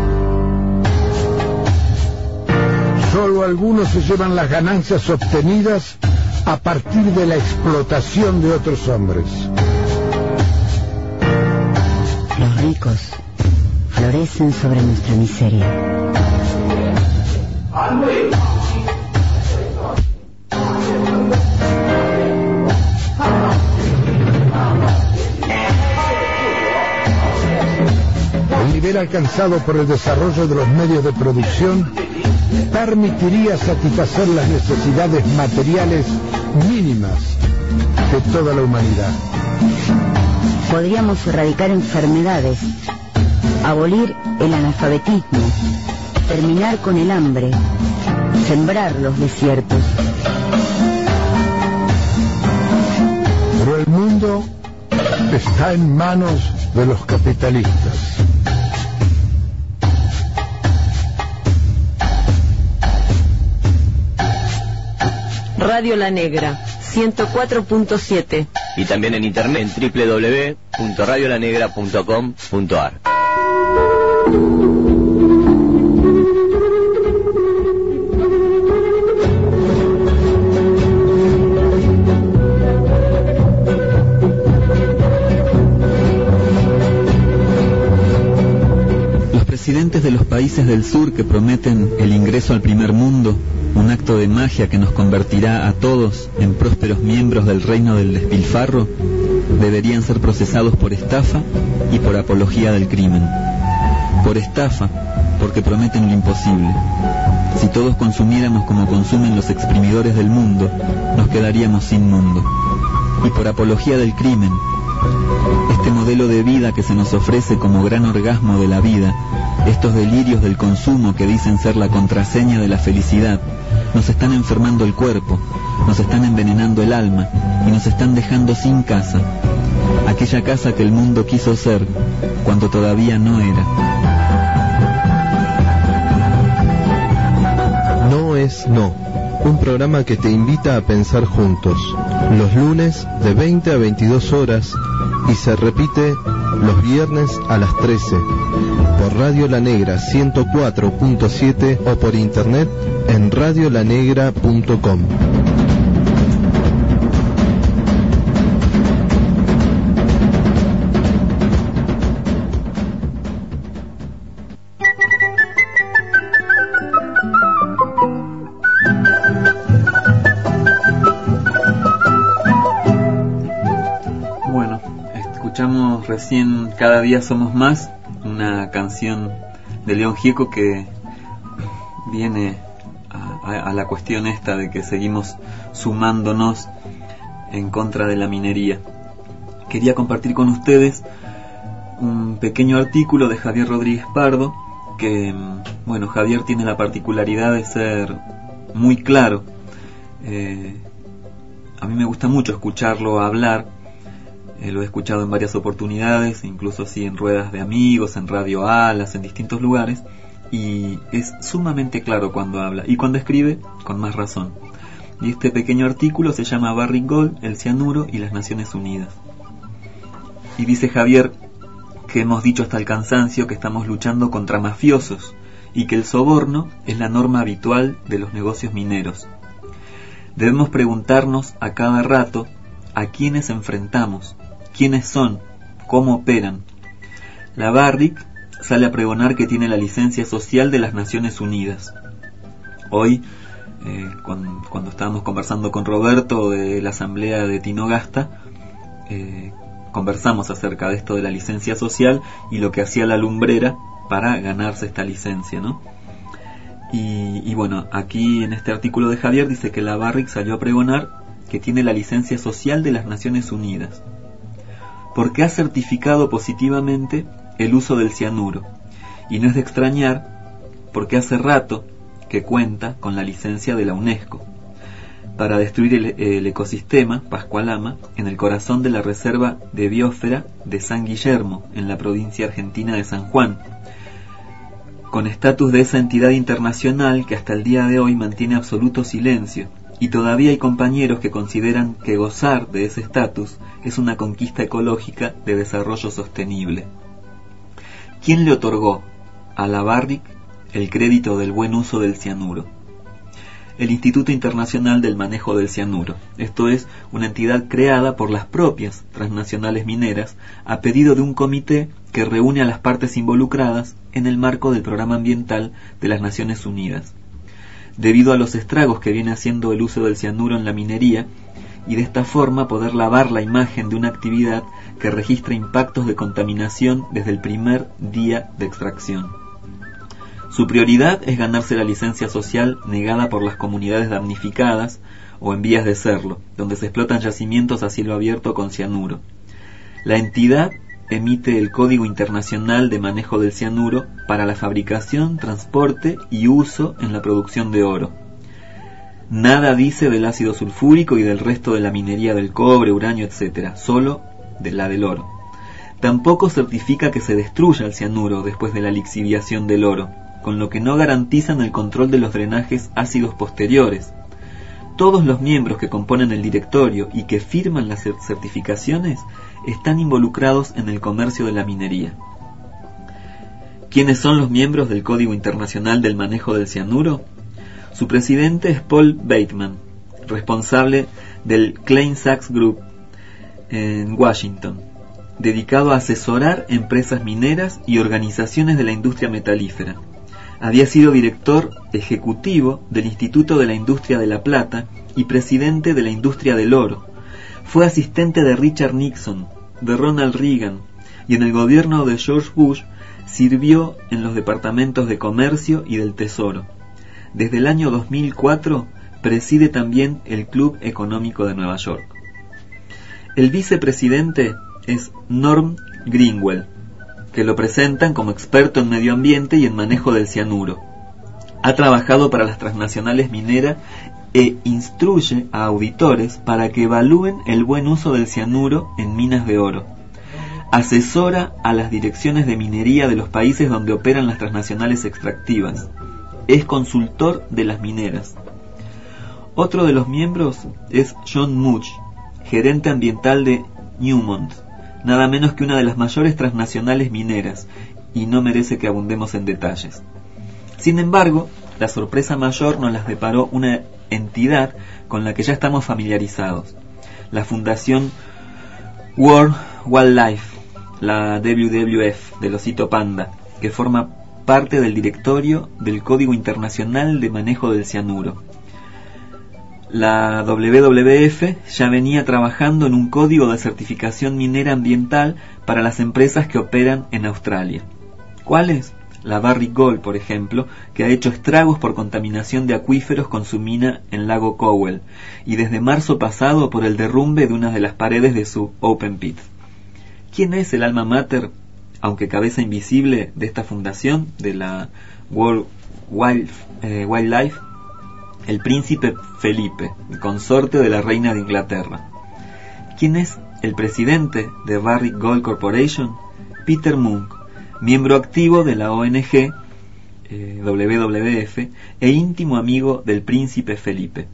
Solo algunos se llevan las ganancias obtenidas a partir de la explotación de otros hombres. Los ricos florecen sobre nuestra miseria. El nivel alcanzado por el desarrollo de los medios de producción permitiría satisfacer las necesidades materiales mínimas de toda la humanidad. Podríamos erradicar enfermedades, abolir el analfabetismo, terminar con el hambre, sembrar los desiertos. Pero el mundo está en manos de los capitalistas. Radio La Negra, ciento cuatro punto siete. Y también en internet en doble u doble u doble u punto radio la negra punto com punto a r. Los presidentes de los países del sur que prometen el ingreso al primer mundo, un acto de magia que nos convertirá a todos en prósperos miembros del reino del despilfarro, deberían ser procesados por estafa y por apología del crimen. Por estafa, porque prometen lo imposible. Si todos consumiéramos como consumen los exprimidores del mundo, nos quedaríamos sin mundo. Y por apología del crimen, este modelo de vida que se nos ofrece como gran orgasmo de la vida, estos delirios del consumo que dicen ser la contraseña de la felicidad, nos están enfermando el cuerpo, nos están envenenando el alma y nos están dejando sin casa, aquella casa que el mundo quiso ser cuando todavía no era. No es no, un programa que te invita a pensar juntos, los lunes de veinte a veintidós horas y se repite los viernes a las trece, por Radio La Negra ciento cuatro punto siete o por internet en radio la negra punto com. Recién Cada Día Somos Más, una canción de León Gieco que viene a, a, a la cuestión esta de que seguimos sumándonos en contra de la minería. Quería compartir con ustedes un pequeño artículo de Javier Rodríguez Pardo, que, bueno, Javier tiene la particularidad de ser muy claro. Eh, a mí me gusta mucho escucharlo hablar. Eh, lo he escuchado en varias oportunidades, incluso así en ruedas de amigos, en Radio Alas, en distintos lugares, y es sumamente claro cuando habla, y cuando escribe, con más razón. Y este pequeño artículo se llama Barrick Gold, el cianuro y las Naciones Unidas. Y dice Javier que hemos dicho hasta el cansancio que estamos luchando contra mafiosos, y que el soborno es la norma habitual de los negocios mineros. Debemos preguntarnos a cada rato a quiénes enfrentamos, quiénes son, cómo operan. La Barrick sale a pregonar que tiene la licencia social de las Naciones Unidas. Hoy, eh, cuando, cuando estábamos conversando con Roberto de la asamblea de Tinogasta, eh, conversamos acerca de esto de la licencia social y lo que hacía la lumbrera para ganarse esta licencia, ¿no? Y, y bueno, aquí en este artículo de Javier dice que la Barrick salió a pregonar que tiene la licencia social de las Naciones Unidas, porque ha certificado positivamente el uso del cianuro, y no es de extrañar porque hace rato que cuenta con la licencia de la UNESCO para destruir el, el ecosistema Pascualama en el corazón de la reserva de biosfera de San Guillermo, en la provincia argentina de San Juan, con estatus de esa entidad internacional que hasta el día de hoy mantiene absoluto silencio. Y todavía hay compañeros que consideran que gozar de ese estatus es una conquista ecológica de desarrollo sostenible. ¿Quién le otorgó a la Barrick el crédito del buen uso del cianuro? El Instituto Internacional del Manejo del Cianuro. Esto es una entidad creada por las propias transnacionales mineras a pedido de un comité que reúne a las partes involucradas en el marco del Programa Ambiental de las Naciones Unidas, debido a los estragos que viene haciendo el uso del cianuro en la minería, y de esta forma poder lavar la imagen de una actividad que registra impactos de contaminación desde el primer día de extracción. Su prioridad es ganarse la licencia social negada por las comunidades damnificadas o en vías de serlo, donde se explotan yacimientos a cielo abierto con cianuro. La entidad emite el Código Internacional de Manejo del Cianuro para la fabricación, transporte y uso en la producción de oro. Nada dice del ácido sulfúrico y del resto de la minería del cobre, uranio, etcétera, solo de la del oro. Tampoco certifica que se destruya el cianuro después de la lixiviación del oro, con lo que no garantizan el control de los drenajes ácidos posteriores. Todos los miembros que componen el directorio y que firman las certificaciones están involucrados en el comercio de la minería. ¿Quiénes son los miembros del Código Internacional del Manejo del Cianuro? Su presidente es Paul Bateman, responsable del Klein Sachs Group en Washington, dedicado a asesorar empresas mineras y organizaciones de la industria metalífera. Había sido director ejecutivo del Instituto de la Industria de la Plata y presidente de la Industria del Oro. Fue asistente de Richard Nixon, de Ronald Reagan, y en el gobierno de George Bush sirvió en los departamentos de Comercio y del Tesoro. Desde el año dos mil cuatro preside también el Club Económico de Nueva York. El vicepresidente es Norm Greenwell, que lo presentan como experto en medio ambiente y en manejo del cianuro. Ha trabajado para las transnacionales mineras e instruye a auditores para que evalúen el buen uso del cianuro en minas de oro. Asesora a las direcciones de minería de los países donde operan las transnacionales extractivas. Es consultor de las mineras. Otro de los miembros es John Mudge, gerente ambiental de Newmont, nada menos que una de las mayores transnacionales mineras, y no merece que abundemos en detalles. Sin embargo, la sorpresa mayor nos las deparó una entidad con la que ya estamos familiarizados, la Fundación World Wildlife, la W W F del osito panda, que forma parte del directorio del Código Internacional de Manejo del Cianuro. La W W F ya venía trabajando en un código de certificación minera ambiental para las empresas que operan en Australia. ¿Cuáles? La Barrick Gold, por ejemplo, que ha hecho estragos por contaminación de acuíferos con su mina en Lago Cowell, y desde marzo pasado por el derrumbe de una de las paredes de su open pit. ¿Quién es el alma mater, aunque cabeza invisible, de esta fundación, de la World Wild, eh, Wildlife? El príncipe Felipe, consorte de la reina de Inglaterra. ¿Quién es el presidente de Barrick Gold Corporation? Peter Munk, miembro activo de la O N G eh, W W F e íntimo amigo del príncipe Felipe.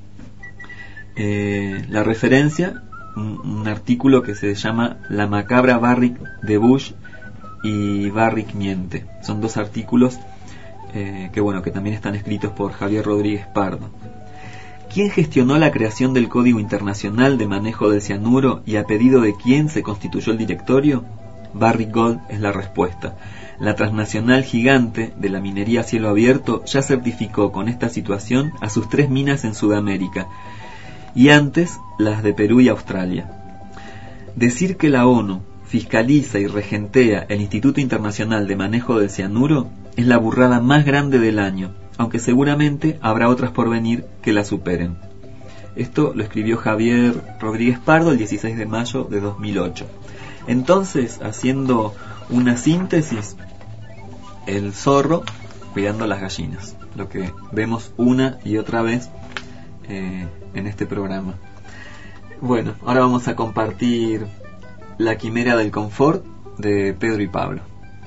Eh, la referencia, un, un artículo que se llama La macabra Barrick de Bush y Barrick miente. Son dos artículos eh, que bueno que también están escritos por Javier Rodríguez Pardo. ¿Quién gestionó la creación del Código Internacional de Manejo del Cianuro y a pedido de quién se constituyó el directorio? Barrick Gold es la respuesta. La transnacional gigante de la minería a cielo abierto ya certificó con esta situación a sus tres minas en Sudamérica y antes las de Perú y Australia. Decir que la ONU fiscaliza y regentea el Instituto Internacional de Manejo del Cianuro es la burrada más grande del año, aunque seguramente habrá otras por venir que la superen. Esto lo escribió Javier Rodríguez Pardo el dieciséis de mayo de dos mil ocho. Entonces, haciendo una síntesis, el zorro cuidando las gallinas, lo que vemos una y otra vez eh, en este programa. Bueno, ahora vamos a compartir La Quimera del Confort de Pedro y Pablo.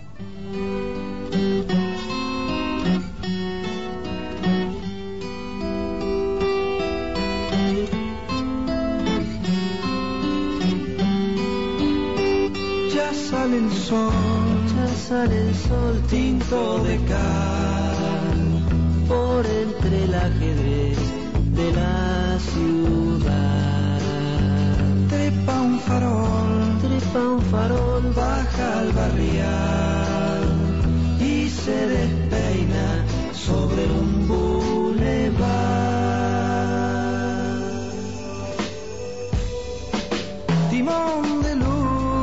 Sale el sol, ya sale el sol tinto de cal por entre el ajedrez de la ciudad. Trepa un farol, trepa un farol, baja al barrial y se despeina sobre un bulevar. Timón de luz,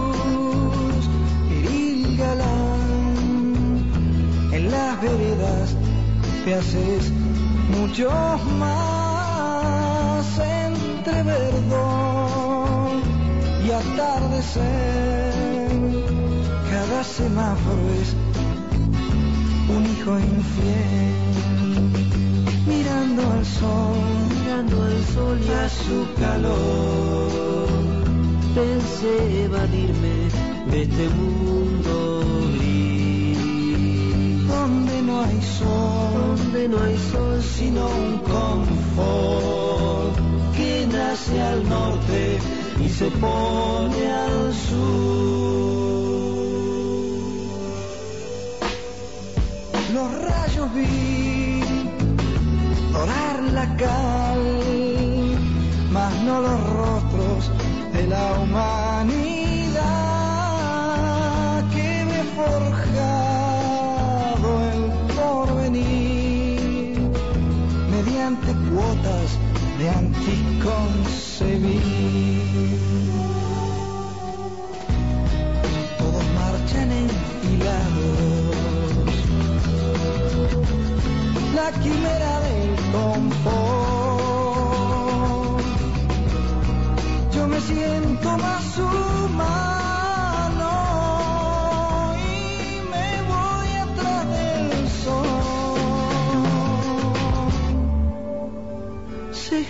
en las veredas te haces mucho más entre verdor y atardecer. Cada semáforo es un hijo infiel, mirando al sol, mirando al sol y a su calor. Pensé evadirme de este mundo gris, donde no hay sol, donde no hay sol, sino un confort que nace al norte y se pone al sur. Los rayos vi dorar la cal, mas no los rostros de la humanidad que me forjado el porvenir mediante cuotas de anticoncebir. Todos marchan enfilados, la quimera del confort. Yo me siento más humano y me voy atrás del sol.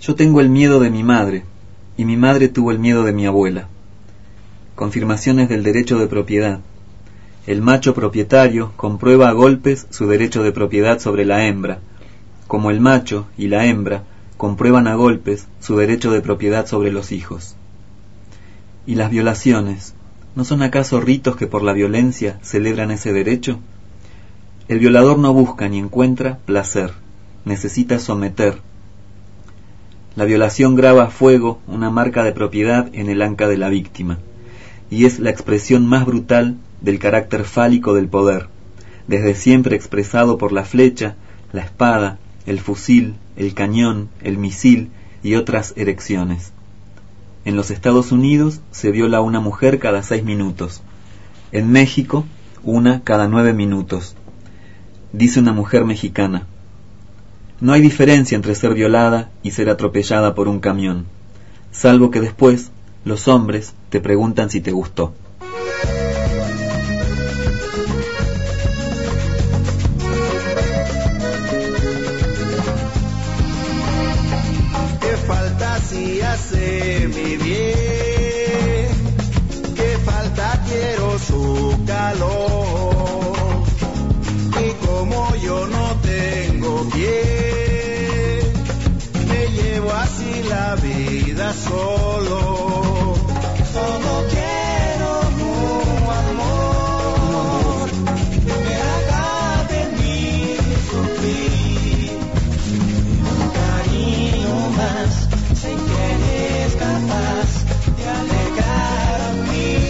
Yo tengo el miedo de mi madre, y mi madre tuvo el miedo de mi abuela. Confirmaciones del derecho de propiedad. El macho propietario comprueba a golpes su derecho de propiedad sobre la hembra, como el macho y la hembra comprueban a golpes su derecho de propiedad sobre los hijos. ¿Y las violaciones? ¿No son acaso ritos que por la violencia celebran ese derecho? El violador no busca ni encuentra placer, necesita someter. La violación graba a fuego una marca de propiedad en el anca de la víctima, y es la expresión más brutal del carácter fálico del poder, desde siempre expresado por la flecha, la espada, el fusil, el cañón, el misil y otras erecciones. En los Estados Unidos se viola a una mujer cada seis minutos. En México, una cada nueve minutos. Dice una mujer mexicana: no hay diferencia entre ser violada y ser atropellada por un camión, salvo que después los hombres te preguntan si te gustó. ¿Qué falta si hace mi bien? ¿Qué falta quiero su calor? Y como yo no tengo bien, me llevo así la vida solo. Solo quiero un amor que me haga venir sufrir, un cariño más, sin que eres capaz de alegar a mí.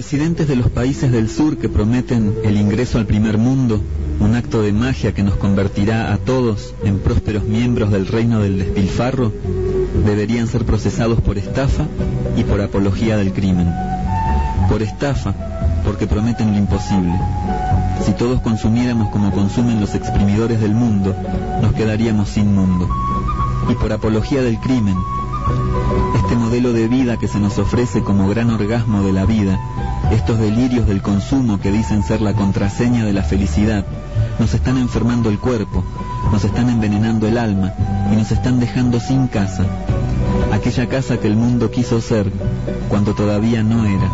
presidentes de los países del sur que prometen el ingreso al primer mundo, un acto de magia que nos convertirá a todos en prósperos miembros del reino del despilfarro, deberían ser procesados por estafa y por apología del crimen. Por estafa, porque prometen lo imposible. Si todos consumiéramos como consumen los exprimidores del mundo, nos quedaríamos sin mundo. Y por apología del crimen, este modelo de vida que se nos ofrece como gran orgasmo de la vida, estos delirios del consumo que dicen ser la contraseña de la felicidad, nos están enfermando el cuerpo, nos están envenenando el alma y nos están dejando sin casa, aquella casa que el mundo quiso ser cuando todavía no era.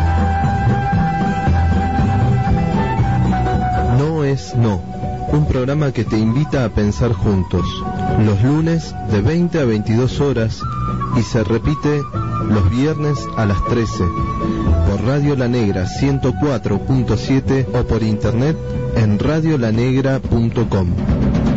No es No, un programa que te invita a pensar juntos, los lunes de veinte a veintidós horas y se repite los viernes a las trece, por Radio La Negra ciento cuatro punto siete o por internet en radio la negra punto com.